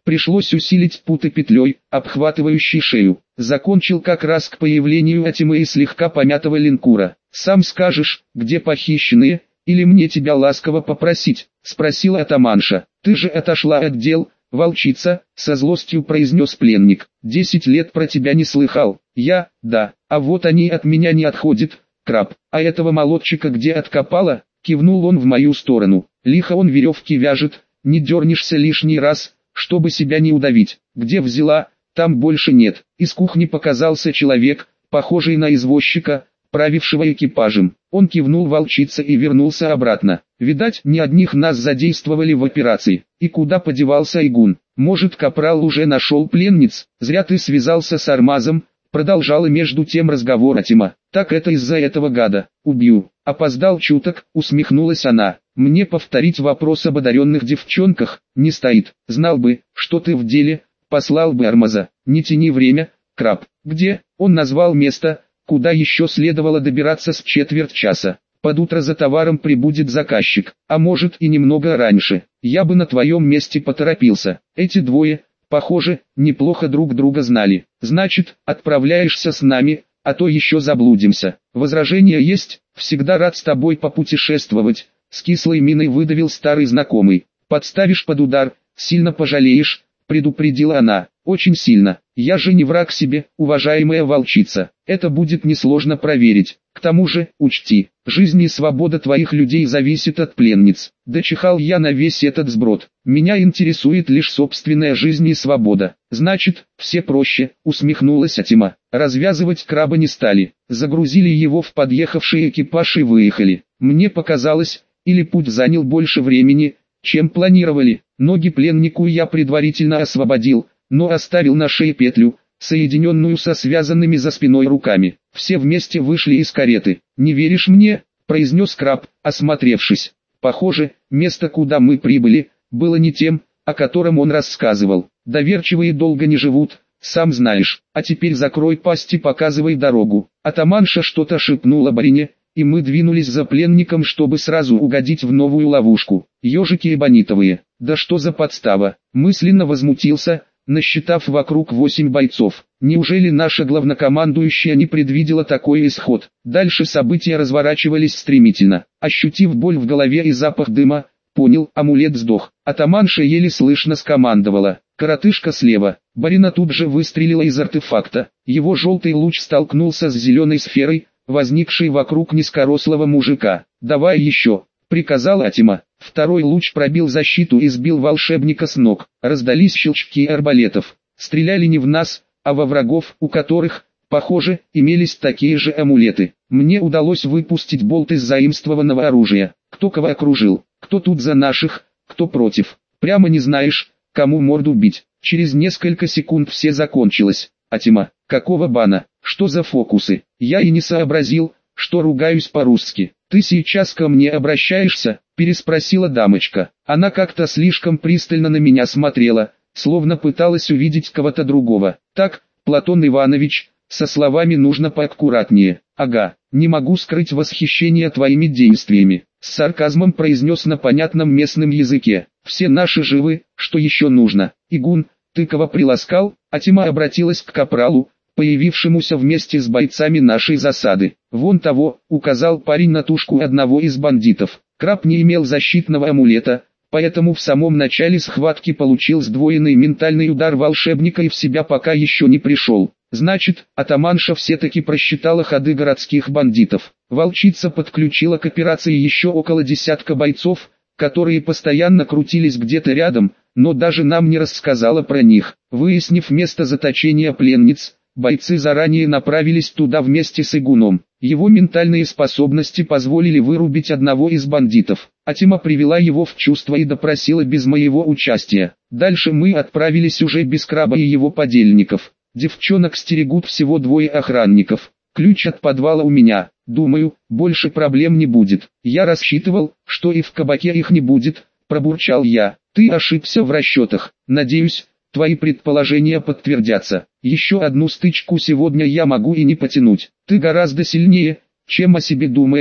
Пришлось усилить путы петлей, обхватывающей шею. Закончил как раз к появлению Атимы и слегка помятого линкура. «Сам скажешь, где похищенные, или мне тебя ласково попросить?» — спросила атаманша. «Ты же отошла от дел, волчица», — со злостью произнес пленник. «Десять лет про тебя не слыхал. Я, да, а вот они от меня не отходят, краб. А этого молодчика где откопала?» — кивнул он в мою сторону. «Лихо он веревки вяжет, не дернешься лишний раз, чтобы себя не удавить. Где взяла, там больше нет». Из кухни показался человек, похожий на извозчика, правившего экипажем. Он кивнул волчице и вернулся обратно. «Видать, не одних нас задействовали в операции. И куда подевался Игун? Может, капрал уже нашел пленниц? Зря ты связался с Армазом», продолжала между тем разговор Атима. «Так это из-за этого гада. Убью». «Опоздал чуток», усмехнулась она. «Мне повторить вопрос об одаренных девчонках не стоит. Знал бы, что ты в деле, послал бы Армаза. Не тяни время, краб». «Где?» Он назвал место, куда еще следовало добираться с четверть часа. «Под утро за товаром прибудет заказчик, а может и немного раньше. Я бы на твоем месте поторопился. Эти двое, похоже, неплохо друг друга знали. Значит, отправляешься с нами, а то еще заблудимся. Возражения есть? Всегда рад с тобой попутешествовать», с кислой миной выдавил старый знакомый. «Подставишь под удар, сильно пожалеешь», предупредила она. «Очень сильно. Я же не враг себе, уважаемая волчица. Это будет несложно проверить. К тому же, учти, жизнь и свобода твоих людей зависит от пленниц». Дочихал я на весь этот сброд. «Меня интересует лишь собственная жизнь и свобода». «Значит, все проще», усмехнулась Атима. Развязывать краба не стали. Загрузили его в подъехавший экипаж и выехали. Мне показалось, или путь занял больше времени, чем планировали. Ноги пленнику я предварительно освободил, но оставил на шее петлю, соединенную со связанными за спиной руками. Все вместе вышли из кареты. «Не веришь мне?» – произнес краб, осмотревшись. Похоже, место, куда мы прибыли, было не тем, о котором он рассказывал. Доверчивые долго не живут, сам знаешь. А теперь закрой пасть и показывай дорогу. Атаманша что-то шепнула барине, и мы двинулись за пленником, чтобы сразу угодить в новую ловушку. Ежики эбонитовые. Да что за подстава? Мысленно возмутился, насчитав вокруг восемь бойцов. Неужели наша главнокомандующая не предвидела такой исход? Дальше события разворачивались стремительно. Ощутив боль в голове и запах дыма, понял, амулет сдох. Атаманша еле слышно скомандовала. «Коротышка слева». Барина тут же выстрелила из артефакта. Его желтый луч столкнулся с зеленой сферой, возникшей вокруг низкорослого мужика. «Давай еще», — приказал Атима. Второй луч пробил защиту и сбил волшебника с ног. Раздались щелчки арбалетов. Стреляли не в нас, а во врагов, у которых, похоже, имелись такие же амулеты. Мне удалось выпустить болт из заимствованного оружия. Кто кого окружил, кто тут за наших, кто против. Прямо не знаешь, кому морду бить. Через несколько секунд все закончилось. Атима, какого бана? Что за фокусы? Я и не сообразил, что ругаюсь по-русски. «Ты сейчас ко мне обращаешься?» – переспросила дамочка. Она как-то слишком пристально на меня смотрела, словно пыталась увидеть кого-то другого. «Так, Платон Иванович, со словами нужно поаккуратнее». «Ага, не могу скрыть восхищение твоими действиями», – с сарказмом произнес на понятном местном языке. «Все наши живы, что еще нужно?» «Игун, ты кого приласкал?» Атима обратилась к капралу, появившемуся вместе с бойцами нашей засады. «Вон того», — указал парень на тушку одного из бандитов. Краб не имел защитного амулета, поэтому в самом начале схватки получил сдвоенный ментальный удар волшебника и в себя пока еще не пришел. Значит, атаманша все-таки просчитала ходы городских бандитов. Волчица подключила к операции еще около десятка бойцов, которые постоянно крутились где-то рядом, но даже нам не рассказала про них. Выяснив место заточения пленниц, бойцы заранее направились туда вместе с Игуном. Его ментальные способности позволили вырубить одного из бандитов. Атима привела его в чувство и допросила без моего участия. Дальше мы отправились уже без краба и его подельников. Девчонок стерегут всего двое охранников. Ключ от подвала у меня. Думаю, больше проблем не будет. Я рассчитывал, что и в кабаке их не будет, пробурчал я. Ты ошибся в расчетах. Надеюсь, твои предположения подтвердятся. Еще одну стычку сегодня я могу и не потянуть. Ты гораздо сильнее, чем о себе думаешь,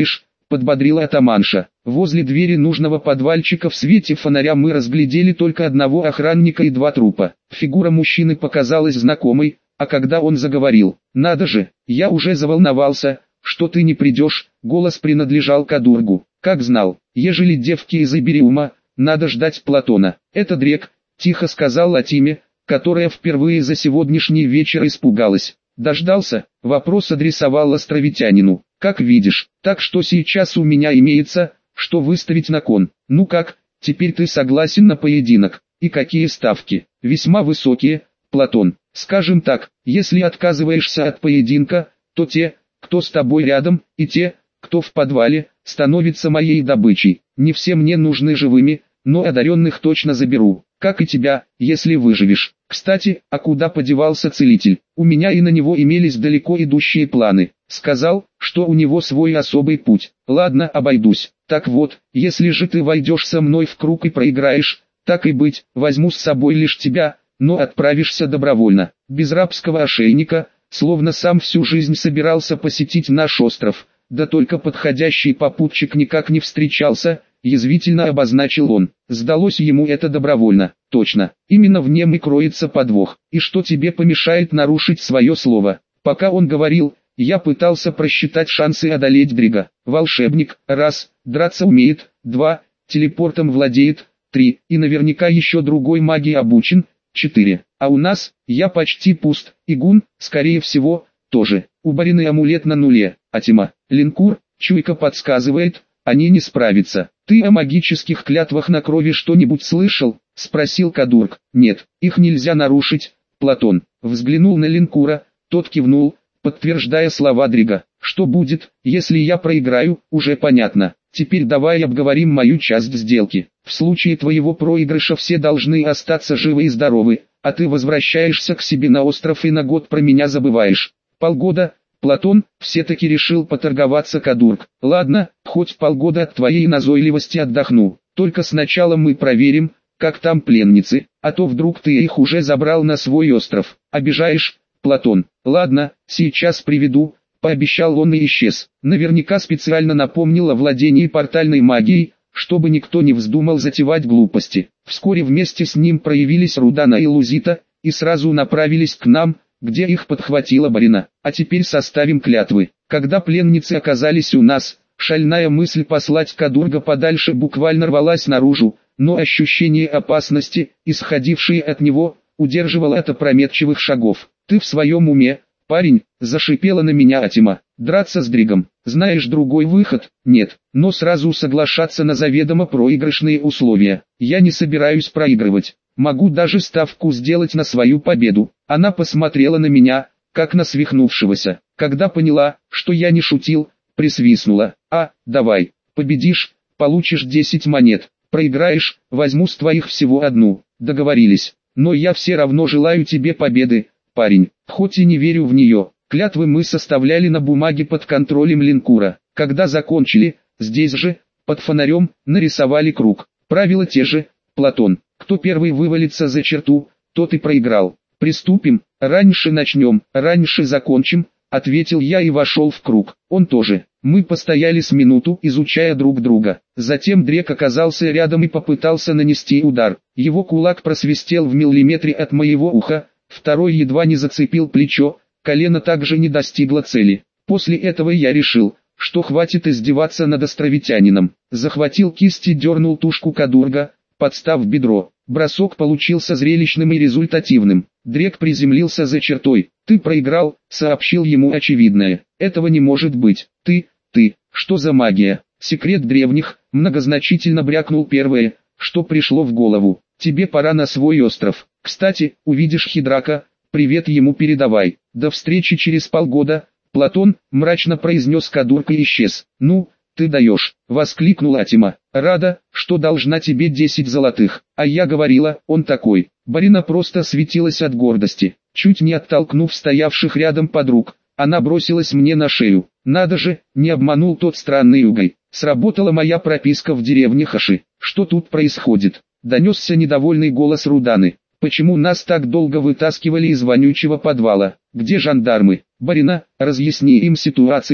подбодрила атаманша. Возле двери нужного подвальчика в свете фонаря мы разглядели только одного охранника и два трупа. Фигура мужчины показалась знакомой, а когда он заговорил: «Надо же, я уже заволновался, что ты не придешь», голос принадлежал Кадургу. «Как знал, ежели девки из Ибериума, надо ждать Платона». «Это Дрек», тихо сказал Атиме, которая впервые за сегодняшний вечер испугалась. «Дождался?» — вопрос адресовал островитянину. «Как видишь, так что сейчас у меня имеется, что выставить на кон. Ну как, теперь ты согласен на поединок? И какие ставки?» «Весьма высокие, Платон. Скажем так, если отказываешься от поединка, то те, кто с тобой рядом, и те, кто в подвале, становятся моей добычей. Не все мне нужны живыми, но одаренных точно заберу, как и тебя, если выживешь. Кстати, а куда подевался целитель? У меня и на него имелись далеко идущие планы. Сказал, что у него свой особый путь. Ладно, обойдусь. Так вот, если же ты войдешь со мной в круг и проиграешь, так и быть, возьму с собой лишь тебя, но отправишься добровольно, без рабского ошейника, словно сам всю жизнь собирался посетить наш остров, да только подходящий попутчик никак не встречался, язвительно обозначил он. Сдалось ему это добровольно. Точно, именно в нем и кроется подвох. И что тебе помешает нарушить свое слово? Пока он говорил, я пытался просчитать шансы одолеть Дрига. Волшебник, раз, драться умеет, два, телепортом владеет, три, и наверняка еще другой магии обучен, четыре. А у нас, я почти пуст, и гун, скорее всего, тоже. У Барины амулет на нуле, Атима, линкур, чуйка подсказывает, они не справятся. Ты о магических клятвах на крови что-нибудь слышал? Спросил Кадург. Нет, их нельзя нарушить, Платон. Взглянул на линкура, тот кивнул, подтверждая слова Дрига. Что будет, если я проиграю, уже понятно. Теперь давай обговорим мою часть сделки. В случае твоего проигрыша все должны остаться живы и здоровы, а ты возвращаешься к себе на остров и на год про меня забываешь. Полгода, Платон, все-таки решил поторговаться Кадург. Ладно, хоть полгода от твоей назойливости отдохну. Только сначала мы проверим, как там пленницы, а то вдруг ты их уже забрал на свой остров. Обижаешь, Платон? Ладно, сейчас приведу. Пообещал он и исчез. Наверняка специально напомнил о владении портальной магией, чтобы никто не вздумал затевать глупости. Вскоре вместе с ним проявились Рудана и Лузита, и сразу направились к нам, где их подхватила Барина. А теперь составим клятвы. Когда пленницы оказались у нас, шальная мысль послать Кадурга подальше буквально рвалась наружу, но ощущение опасности, исходившее от него, удерживало от опрометчивых шагов. «Ты в своем уме, парень?» — зашипела на меня Атима. «Драться с Дригом. Знаешь другой выход?» «Нет, но сразу соглашаться на заведомо проигрышные условия. Я не собираюсь проигрывать. Могу даже ставку сделать на свою победу». Она посмотрела на меня, как на свихнувшегося. Когда поняла, что я не шутил, присвистнула. «А, давай, победишь, получишь десять монет. Проиграешь, возьму с твоих всего одну». Договорились. «Но я все равно желаю тебе победы, парень, хоть и не верю в нее». Клятвы мы составляли на бумаге под контролем линкура. Когда закончили, здесь же, под фонарем, нарисовали круг. Правила те же, Платон. Кто первый вывалится за черту, тот и проиграл. «Приступим, раньше начнем, раньше закончим», — ответил я и вошел в круг. Он тоже. Мы постояли с минуту, изучая друг друга. Затем Дрек оказался рядом и попытался нанести удар. Его кулак просвистел в миллиметре от моего уха, второй едва не зацепил плечо, колено также не достигло цели. После этого я решил, что хватит издеваться над островитянином. Захватил кисть и дернул тушку Кадурга, подстав бедро. Бросок получился зрелищным и результативным. Дрек приземлился за чертой. «Ты проиграл», — сообщил ему очевидное. «Этого не может быть. Ты, ты, что за магия?» «Секрет древних», — многозначительно брякнул первое, что пришло в голову. «Тебе пора на свой остров. Кстати, увидишь Хидрака, привет ему передавай. До встречи через полгода», — Платон, мрачно произнес Кадург и исчез. «Ну, ты даешь», — воскликнула Атима. «Рада, что должна тебе десять золотых». А я говорила, он такой. Барина просто светилась от гордости. Чуть не оттолкнув стоявших рядом подруг, она бросилась мне на шею. Надо же, не обманул тот странный угой. Сработала моя прописка в деревне Хаши. Что тут происходит? Донесся недовольный голос Руданы. Почему нас так долго вытаскивали из вонючего подвала? Где жандармы? Барина, разъясни им ситуацию,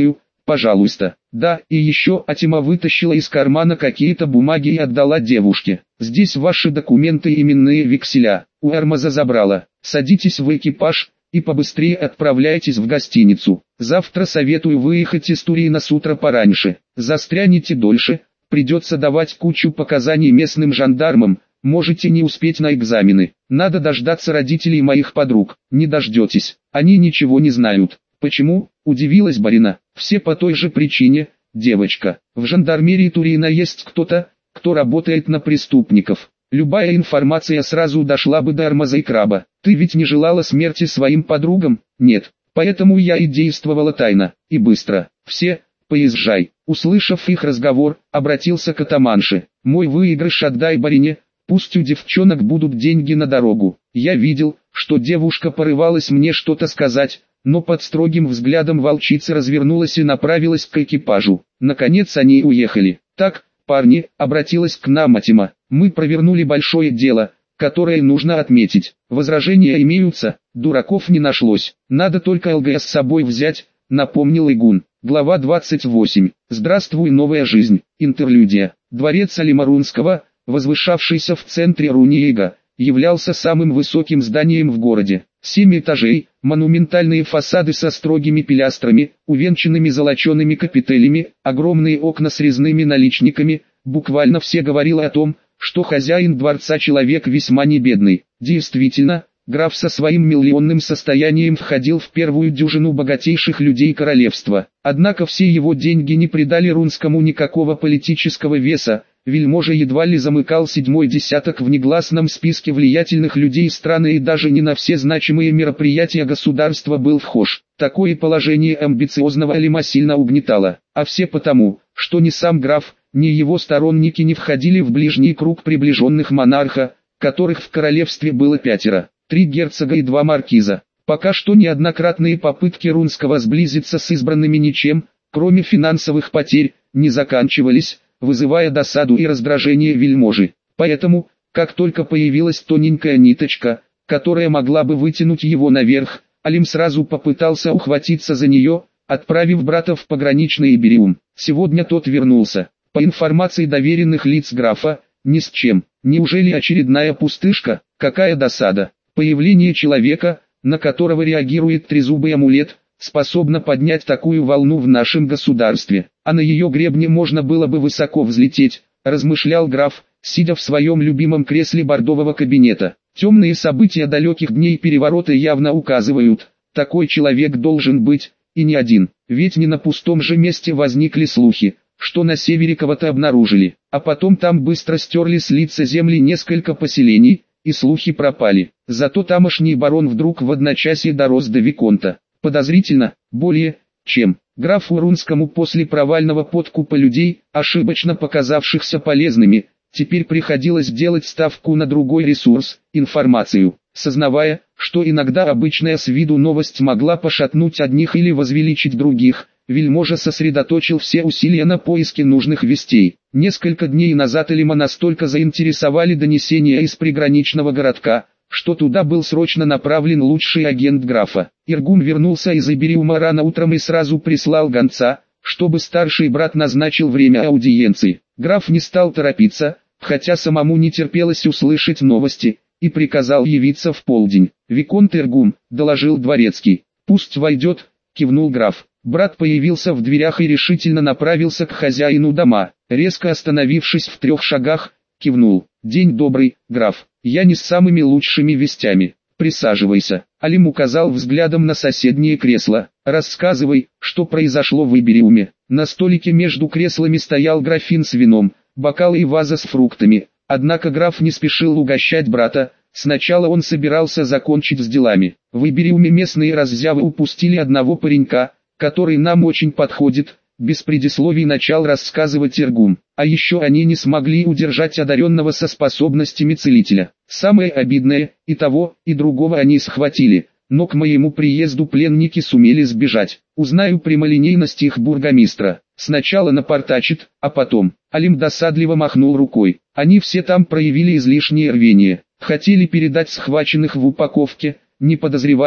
пожалуйста. Да, и еще Атима вытащила из кармана какие-то бумаги и отдала девушке. Здесь ваши документы и именные векселя. У Эрмаза забрала. Садитесь в экипаж и побыстрее отправляйтесь в гостиницу. Завтра советую выехать из Турина с утра пораньше. Застрянете дольше, придется давать кучу показаний местным жандармам, можете не успеть на экзамены. Надо дождаться родителей моих подруг. Не дождетесь, они ничего не знают. Почему? Удивилась Барина. Все по той же причине, девочка. В жандармерии Турина есть кто-то, кто работает на преступников. Любая информация сразу дошла бы до Эрмаза и Краба. Ты ведь не желала смерти своим подругам? Нет. Поэтому я и действовала тайно, и быстро. Все, поезжай. Услышав их разговор, обратился к атаманше. Мой выигрыш отдай Барине, пусть у девчонок будут деньги на дорогу. Я видел, что девушка порывалась мне что-то сказать, но под строгим взглядом волчицы развернулась и направилась к экипажу. Наконец они уехали. Так, парни, обратилась к нам Атима, мы провернули большое дело, которое нужно отметить. Возражения имеются, дураков не нашлось. Надо только ЛГ с собой взять, напомнил Игун. Глава двадцать восемь. Здравствуй, новая жизнь. Интерлюдия. Дворец Алимарунского, возвышавшийся в центре Руниега, являлся самым высоким зданием в городе. Семь этажей, монументальные фасады со строгими пилястрами, увенчанными золочеными капителями, огромные окна с резными наличниками, буквально все говорило о том, что хозяин дворца человек весьма небедный. Действительно, граф со своим миллионным состоянием входил в первую дюжину богатейших людей королевства. Однако все его деньги не придали Рунскому никакого политического веса. Вельможа едва ли замыкал седьмой десяток в негласном списке влиятельных людей страны и даже не на все значимые мероприятия государства был вхож. Такое положение амбициозного Алима сильно угнетало, а все потому, что ни сам граф, ни его сторонники не входили в ближний круг приближенных монарха, которых в королевстве было пятеро, три герцога и два маркиза. Пока что неоднократные попытки Рунского сблизиться с избранными ничем, кроме финансовых потерь, не заканчивались, вызывая досаду и раздражение вельможи. Поэтому, как только появилась тоненькая ниточка, которая могла бы вытянуть его наверх, Алим сразу попытался ухватиться за нее, отправив брата в пограничный Ибериум. Сегодня тот вернулся. По информации доверенных лиц графа, ни с чем. Неужели очередная пустышка? Какая досада. Появление человека, на которого реагирует трезубый амулет, способна поднять такую волну в нашем государстве, а на ее гребне можно было бы высоко взлететь, размышлял граф, сидя в своем любимом кресле бордового кабинета. Темные события далеких дней переворота явно указывают, такой человек должен быть, и не один, ведь не на пустом же месте возникли слухи, что на севере кого-то обнаружили, а потом там быстро стерли с лица земли несколько поселений, и слухи пропали. Зато тамошний барон вдруг в одночасье дорос до виконта. Подозрительно, более, чем, графу Рунскому после провального подкупа людей, ошибочно показавшихся полезными, теперь приходилось делать ставку на другой ресурс, информацию. Сознавая, что иногда обычная с виду новость могла пошатнуть одних или возвеличить других, вельможа сосредоточил все усилия на поиске нужных вестей. Несколько дней назад Алима настолько заинтересовали донесения из приграничного городка, что туда был срочно направлен лучший агент графа. Иргун вернулся из Ибериума рано утром и сразу прислал гонца, чтобы старший брат назначил время аудиенции. Граф не стал торопиться, хотя самому не терпелось услышать новости, и приказал явиться в полдень. «Виконт Иргун», — доложил дворецкий. «Пусть войдет», — кивнул граф. Брат появился в дверях и решительно направился к хозяину дома. Резко остановившись в трех шагах, кивнул. «День добрый, граф. Я не с самыми лучшими вестями. Присаживайся». Алим указал взглядом на соседнее кресло. «Рассказывай, что произошло в Ибериуме». На столике между креслами стоял графин с вином, бокал и ваза с фруктами. Однако граф не спешил угощать брата. Сначала он собирался закончить с делами. В Ибериуме местные раззявы упустили одного паренька, который нам очень подходит. Без предисловий начал рассказывать Иргун. А еще они не смогли удержать одаренного со способностями целителя. Самое обидное, и того, и другого они схватили, но к моему приезду пленники сумели сбежать. Узнаю прямолинейность их бургомистра. Сначала напортачит, а потом. Алим досадливо махнул рукой. Они все там проявили излишнее рвение. Хотели передать схваченных в упаковке, не подозревая,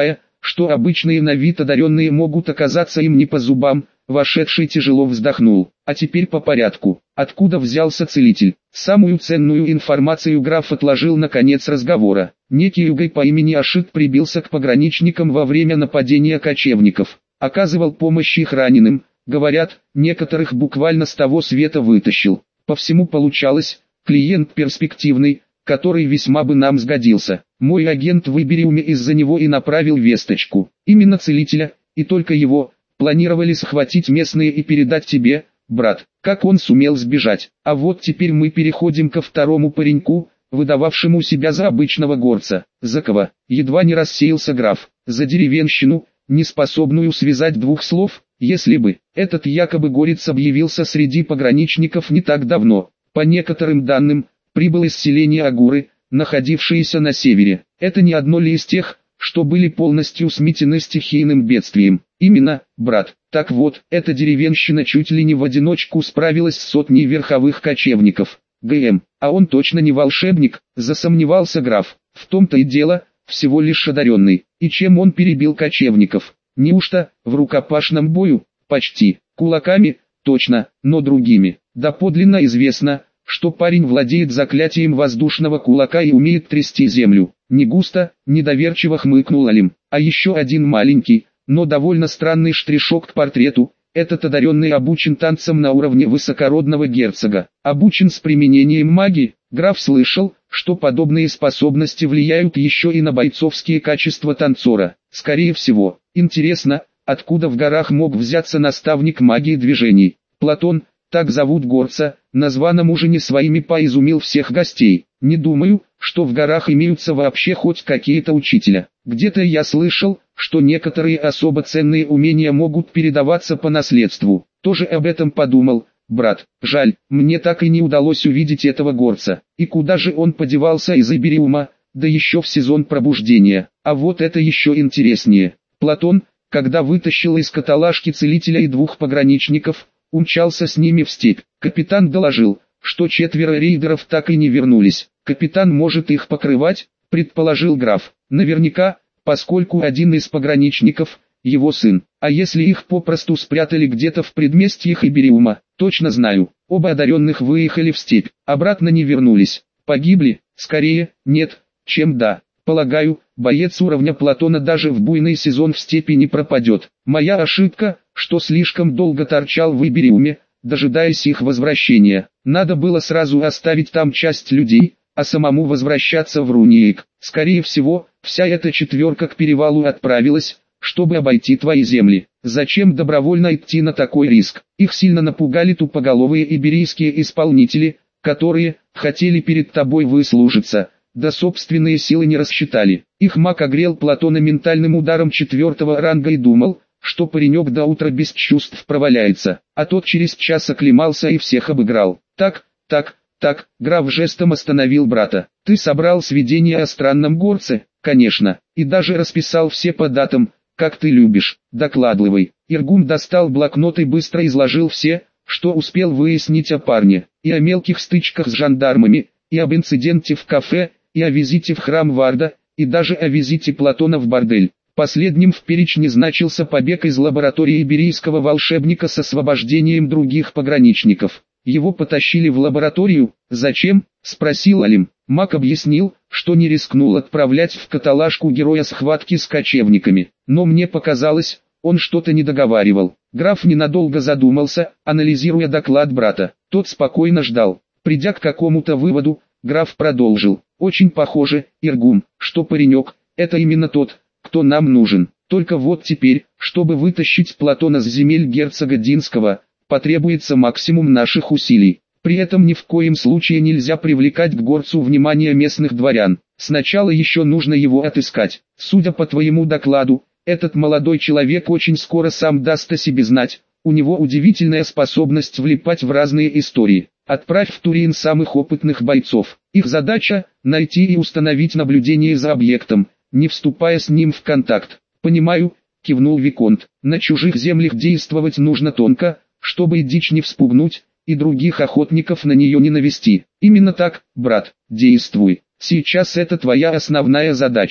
что обычные на вид одаренные могут оказаться им не по зубам. Вошедший тяжело вздохнул. А теперь по порядку. Откуда взялся целитель? Самую ценную информацию граф отложил на конец разговора. Некий югай по имени Ашит прибился к пограничникам во время нападения кочевников. Оказывал помощь их раненым. Говорят, некоторых буквально с того света вытащил. По всему получалось, клиент перспективный, который весьма бы нам сгодился. Мой агент в Ибериуме из-за него и направил весточку. Именно целителя, и только его, планировали схватить местные и передать тебе, брат. Как он сумел сбежать? А вот теперь мы переходим ко второму пареньку, выдававшему себя за обычного горца. За кого? Едва не рассеялся граф. За деревенщину, неспособную связать двух слов, если бы. Этот якобы горец объявился среди пограничников не так давно. По некоторым данным, прибыл из селения Агуры, находившееся на севере. Это не одно ли из тех, что были полностью сметены стихийным бедствием? Именно, брат. Так вот, эта деревенщина чуть ли не в одиночку справилась с сотней верховых кочевников. ГМ, а он точно не волшебник, засомневался граф. В том-то и дело, всего лишь одаренный. И чем он перебил кочевников? Неужто, в рукопашном бою? Почти. Кулаками? Точно, но другими. Доподлинно известно, что парень владеет заклятием воздушного кулака и умеет трясти землю. Не густо, недоверчиво хмыкнул Алим. А еще один маленький, но довольно странный штришок к портрету. Этот одаренный обучен танцам на уровне высокородного герцога. Обучен с применением магии. Граф слышал, что подобные способности влияют еще и на бойцовские качества танцора. Скорее всего, интересно, откуда в горах мог взяться наставник магии движений. Платон, так зовут горца, на званом ужине своими поизумил всех гостей. Не думаю, что в горах имеются вообще хоть какие-то учителя. Где-то я слышал, что некоторые особо ценные умения могут передаваться по наследству. Тоже об этом подумал, брат. Жаль, мне так и не удалось увидеть этого горца. И куда же он подевался из Ибериума, да еще в сезон пробуждения. А вот это еще интереснее. Платон, когда вытащил из каталажки целителя и двух пограничников, умчался с ними в степь. Капитан доложил, что четверо рейдеров так и не вернулись. Капитан может их покрывать, предположил граф. Наверняка, поскольку один из пограничников – его сын. А если их попросту спрятали где-то в предместьях Ибериума? Точно знаю. Оба одаренных выехали в степь, обратно не вернулись. Погибли? Скорее, нет, чем да. Полагаю, боец уровня Платона даже в буйный сезон в степи не пропадет. Моя ошибка, что слишком долго торчал в Ибериуме, дожидаясь их возвращения. Надо было сразу оставить там часть людей, а самому возвращаться в Руниек. Скорее всего, вся эта четверка к перевалу отправилась, чтобы обойти твои земли. Зачем добровольно идти на такой риск? Их сильно напугали тупоголовые иберийские исполнители, которые хотели перед тобой выслужиться, да собственные силы не рассчитали. Их маг огрел Платона ментальным ударом четвертого ранга и думал, что паренек до утра без чувств проваляется, а тот через час оклемался и всех обыграл. Так, так, так, граф жестом остановил брата. Ты собрал сведения о странном горце? Конечно, и даже расписал все по датам, как ты любишь. Докладывай. Иргум достал блокнот и быстро изложил все, что успел выяснить о парне, и о мелких стычках с жандармами, и об инциденте в кафе, и о визите в храм Варда, и даже о визите Платона в бордель. Последним в перечне значился побег из лаборатории иберийского волшебника с освобождением других пограничников. Его потащили в лабораторию. Зачем? Спросил Алим. Маг объяснил, что не рискнул отправлять в каталажку героя схватки с кочевниками. Но мне показалось, он что-то не договаривал. Граф ненадолго задумался, анализируя доклад брата. Тот спокойно ждал. Придя к какому-то выводу, граф продолжил. Очень похоже, Иргум, что паренек – это именно тот, кто нам нужен. Только вот теперь, чтобы вытащить Платона с земель герцога Динского, потребуется максимум наших усилий. При этом ни в коем случае нельзя привлекать к горцу внимание местных дворян. Сначала еще нужно его отыскать. Судя по твоему докладу, этот молодой человек очень скоро сам даст о себе знать. У него удивительная способность влипать в разные истории. Отправь в Турин самых опытных бойцов. Их задача – найти и установить наблюдение за объектом, не вступая с ним в контакт. Понимаю, кивнул Виконт. На чужих землях действовать нужно тонко, чтобы и дичь не вспугнуть, и других охотников на нее не навести. Именно так, брат, действуй. Сейчас это твоя основная задача.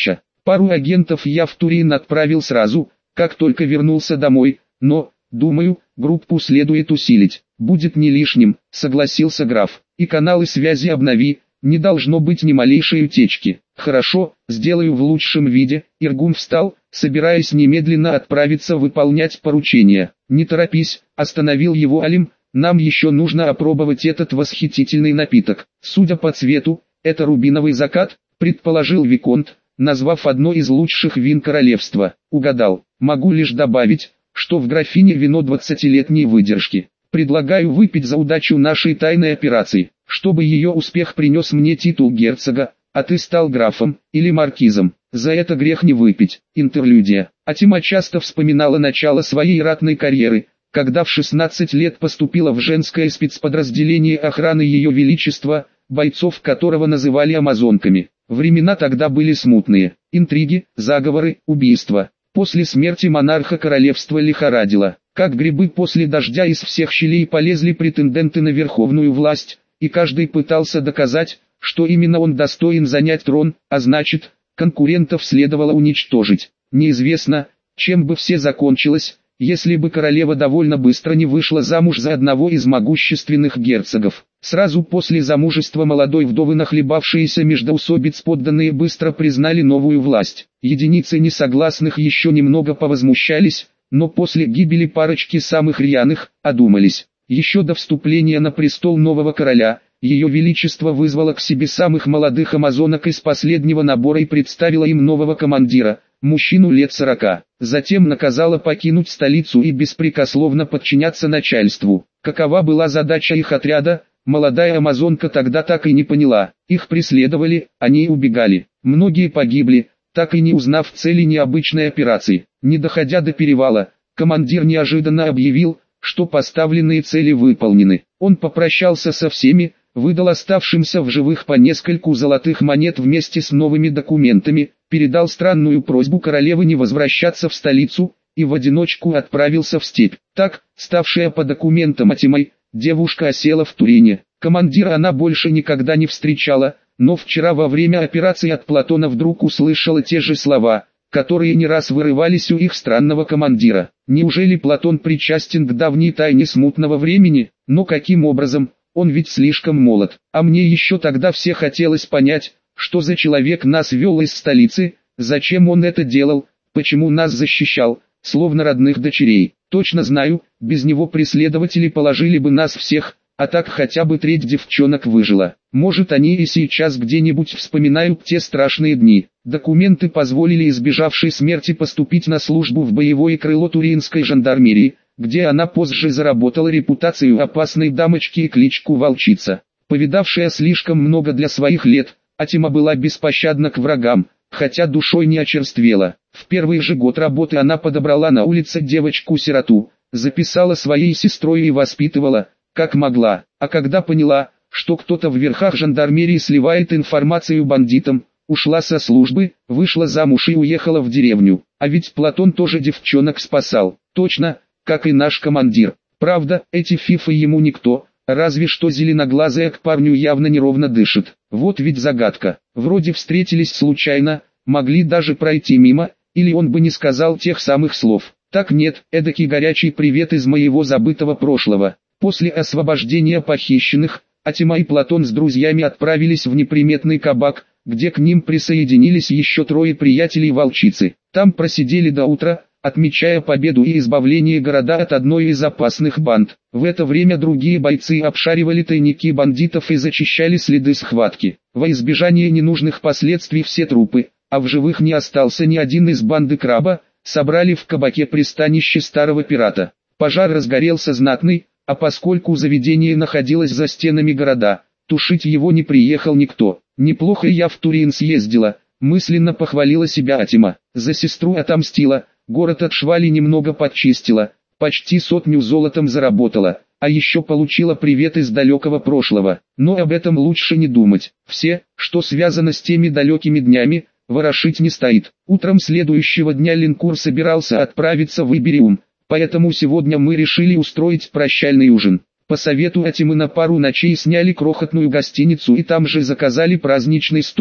Пару агентов я в Турин отправил сразу, как только вернулся домой, но, думаю, группу следует усилить. Будет не лишним, согласился граф. И каналы связи обнови, не должно быть ни малейшей утечки. Хорошо, сделаю в лучшем виде. Иргун встал, собираясь немедленно отправиться выполнять поручение. Не торопись, остановил его Алим, нам еще нужно опробовать этот восхитительный напиток. Судя по цвету, это рубиновый закат, предположил Виконт, назвав одно из лучших вин королевства. Угадал. Могу лишь добавить, что в графине вино двадцатилетней выдержки. Предлагаю выпить за удачу нашей тайной операции, чтобы ее успех принес мне титул герцога, а ты стал графом или маркизом. За это грех не выпить. Интерлюдия. Атима часто вспоминала начало своей ратной карьеры, когда в шестнадцать лет поступила в женское спецподразделение охраны Ее Величества, бойцов которого называли амазонками. Времена тогда были смутные. Интриги, заговоры, убийства. После смерти монарха королевство лихорадило. Как грибы после дождя из всех щелей полезли претенденты на верховную власть, и каждый пытался доказать, что именно он достоин занять трон, а значит, конкурентов следовало уничтожить. Неизвестно, чем бы все закончилось, если бы королева довольно быстро не вышла замуж за одного из могущественных герцогов. Сразу после замужества молодой вдовы нахлебавшиеся междоусобиц подданные быстро признали новую власть. Единицы несогласных еще немного повозмущались, но после гибели парочки самых рьяных, одумались. Еще до вступления на престол нового короля, Ее Величество вызвало к себе самых молодых амазонок из последнего набора и представило им нового командира, мужчину лет сорока. Затем наказала покинуть столицу и беспрекословно подчиняться начальству. Какова была задача их отряда, молодая амазонка тогда так и не поняла. Их преследовали, они убегали. Многие погибли, так и не узнав цели необычной операции. Не доходя до перевала, командир неожиданно объявил, что поставленные цели выполнены. Он попрощался со всеми, выдал оставшимся в живых по нескольку золотых монет вместе с новыми документами, передал странную просьбу королевы не возвращаться в столицу, и в одиночку отправился в степь. Так, ставшая по документам Атимой, девушка осела в Турине. Командира она больше никогда не встречала, но вчера во время операции от Платона вдруг услышала те же слова, которые не раз вырывались у их странного командира. Неужели Платон причастен к давней тайне смутного времени? Но каким образом? Он ведь слишком молод. А мне еще тогда все хотелось понять, что за человек нас вел из столицы, зачем он это делал, почему нас защищал, словно родных дочерей. Точно знаю, без него преследователи положили бы нас всех, а так хотя бы треть девчонок выжила. Может, они и сейчас где-нибудь вспоминают те страшные дни. Документы позволили избежавшей смерти поступить на службу в боевое крыло туринской жандармерии, где она позже заработала репутацию опасной дамочки и кличку Волчица. Повидавшая слишком много для своих лет, Атима была беспощадна к врагам, хотя душой не очерствела. В первый же год работы она подобрала на улице девочку-сироту, записала своей сестрой и воспитывала, как могла. А когда поняла, что кто-то в верхах жандармерии сливает информацию бандитам, ушла со службы, вышла замуж и уехала в деревню. А ведь Платон тоже девчонок спасал. Точно, как и наш командир. Правда, эти фифы ему никто, разве что зеленоглазая к парню явно неровно дышит. Вот ведь загадка. Вроде встретились случайно, могли даже пройти мимо, или он бы не сказал тех самых слов. Так нет, эдакий горячий привет из моего забытого прошлого. После освобождения похищенных, Атима и Платон с друзьями отправились в неприметный кабак, где к ним присоединились еще трое приятелей волчицы. Там просидели до утра, отмечая победу и избавление города от одной из опасных банд. В это время другие бойцы обшаривали тайники бандитов и зачищали следы схватки. Во избежание ненужных последствий все трупы, а в живых не остался ни один из банды краба, собрали в кабаке пристанище старого пирата. Пожар разгорелся знатный, а поскольку заведение находилось за стенами города, тушить его не приехал никто. Неплохо я в Турин съездила, мысленно похвалила себя Атима. За сестру отомстила, город от швали немного подчистила, почти сотню золотом заработала, а еще получила привет из далекого прошлого. Но об этом лучше не думать. Все, что связано с теми далекими днями, ворошить не стоит. Утром следующего дня линкор собирался отправиться в Ибериум, поэтому сегодня мы решили устроить прощальный ужин. По совету Атимы на пару ночей сняли крохотную гостиницу и там же заказали праздничный стол.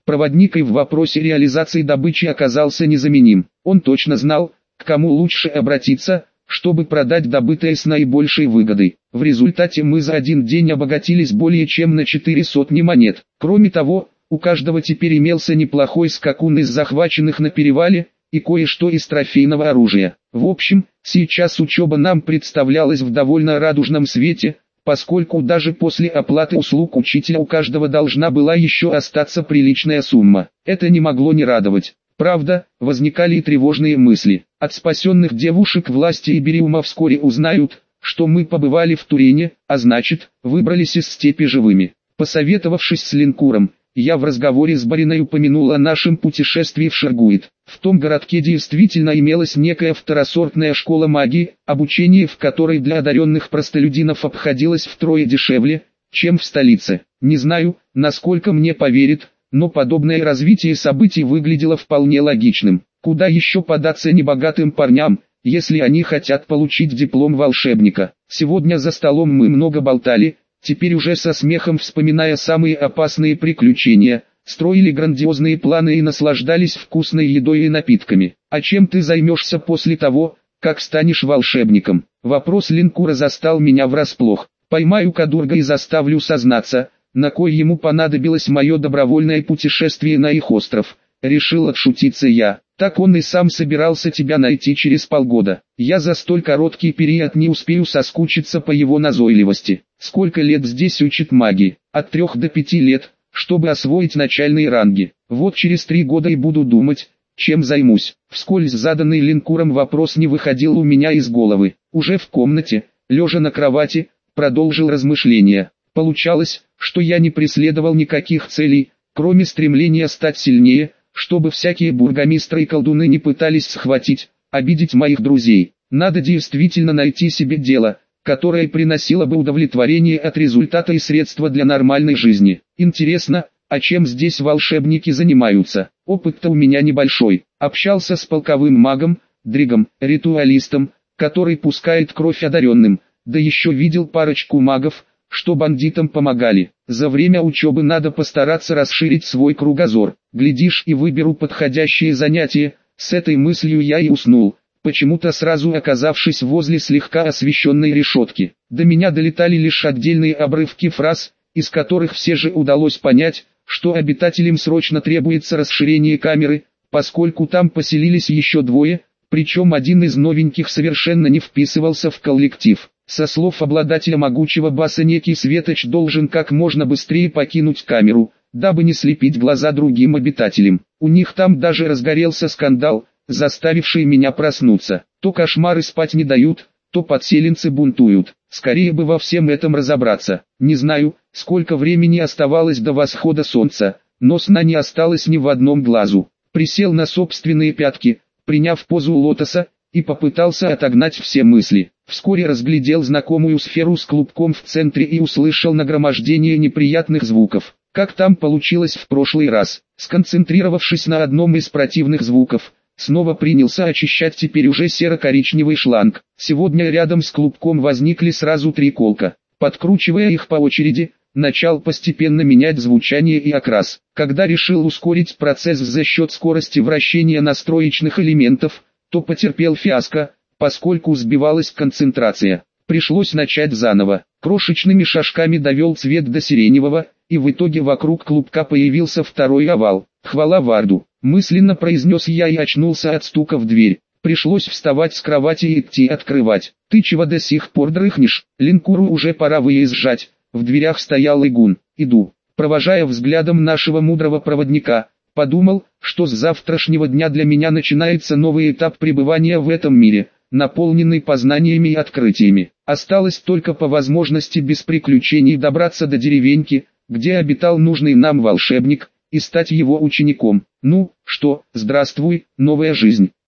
Проводник и в вопросе реализации добычи оказался незаменим. Он точно знал, к кому лучше обратиться, чтобы продать добытое с наибольшей выгодой. В результате мы за один день обогатились более чем на четыре сотни монет. Кроме того, у каждого теперь имелся неплохой скакун из захваченных на перевале, и кое-что из трофейного оружия. В общем, сейчас учеба нам представлялась в довольно радужном свете, поскольку даже после оплаты услуг учителя у каждого должна была еще остаться приличная сумма. Это не могло не радовать. Правда, возникали и тревожные мысли. От спасенных девушек власти Ибериума вскоре узнают, что мы побывали в Турине, а значит, выбрались из степи живыми. Посоветовавшись с Линкуром, я в разговоре с Бариной упомянул о нашем путешествии в Шаргуит. В том городке действительно имелась некая второсортная школа магии, обучение в которой для одаренных простолюдинов обходилось втрое дешевле, чем в столице. Не знаю, насколько мне поверят, но подобное развитие событий выглядело вполне логичным. Куда еще податься небогатым парням, если они хотят получить диплом волшебника? Сегодня за столом мы много болтали, теперь уже со смехом вспоминая самые опасные приключения, строили грандиозные планы и наслаждались вкусной едой и напитками. А чем ты займешься после того, как станешь волшебником? Вопрос Линкура застал меня врасплох. Поймаю Кадурга и заставлю сознаться, на кой ему понадобилось мое добровольное путешествие на их остров. Решил отшутиться я. Так он и сам собирался тебя найти через полгода. Я за столь короткий период не успею соскучиться по его назойливости. Сколько лет здесь учат магии? От трех до пяти лет, чтобы освоить начальные ранги. Вот через три года и буду думать, чем займусь. Вскользь заданный Линкуром вопрос не выходил у меня из головы. Уже в комнате, лежа на кровати, продолжил размышления. Получалось, что я не преследовал никаких целей, кроме стремления стать сильнее, чтобы всякие бургомистры и колдуны не пытались схватить, обидеть моих друзей. Надо действительно найти себе дело, которое приносило бы удовлетворение от результата и средства для нормальной жизни. Интересно, а чем здесь волшебники занимаются? Опыт-то у меня небольшой. Общался с полковым магом, дригом, ритуалистом, который пускает кровь одаренным, да еще видел парочку магов, что бандитам помогали. За время учебы надо постараться расширить свой кругозор. Глядишь, и выберу подходящее занятие. С этой мыслью я и уснул, почему-то сразу оказавшись возле слегка освещенной решетки. До меня долетали лишь отдельные обрывки фраз, из которых все же удалось понять, что обитателям срочно требуется расширение камеры, поскольку там поселились еще двое, причем один из новеньких совершенно не вписывался в коллектив. Со слов обладателя могучего баса некий Светоч должен как можно быстрее покинуть камеру, дабы не слепить глаза другим обитателям. У них там даже разгорелся скандал, заставивший меня проснуться. То кошмары спать не дают, то подселенцы бунтуют. Скорее бы во всем этом разобраться. Не знаю, сколько времени оставалось до восхода солнца, но сна не осталось ни в одном глазу. Присел на собственные пятки, приняв позу лотоса, и попытался отогнать все мысли. Вскоре разглядел знакомую сферу с клубком в центре и услышал нагромождение неприятных звуков. Как там получилось в прошлый раз? Сконцентрировавшись на одном из противных звуков, снова принялся очищать теперь уже серо-коричневый шланг. Сегодня рядом с клубком возникли сразу три колка. Подкручивая их по очереди, начал постепенно менять звучание и окрас. Когда решил ускорить процесс за счет скорости вращения настроечных элементов, то потерпел фиаско, поскольку сбивалась концентрация. Пришлось начать заново. Крошечными шажками довел цвет до сиреневого, и в итоге вокруг клубка появился второй овал. Хвала Варду, мысленно произнес я и очнулся от стука в дверь. Пришлось вставать с кровати и идти открывать. «Ты чего до сих пор дрыхнешь? Линкуру уже пора выезжать». В дверях стоял Игун. «Иду». Провожая взглядом нашего мудрого проводника, подумал, что с завтрашнего дня для меня начинается новый этап пребывания в этом мире, наполненный познаниями и открытиями. Осталось только по возможности без приключений добраться до деревеньки, где обитал нужный нам волшебник, и стать его учеником. Ну, что, здравствуй, новая жизнь.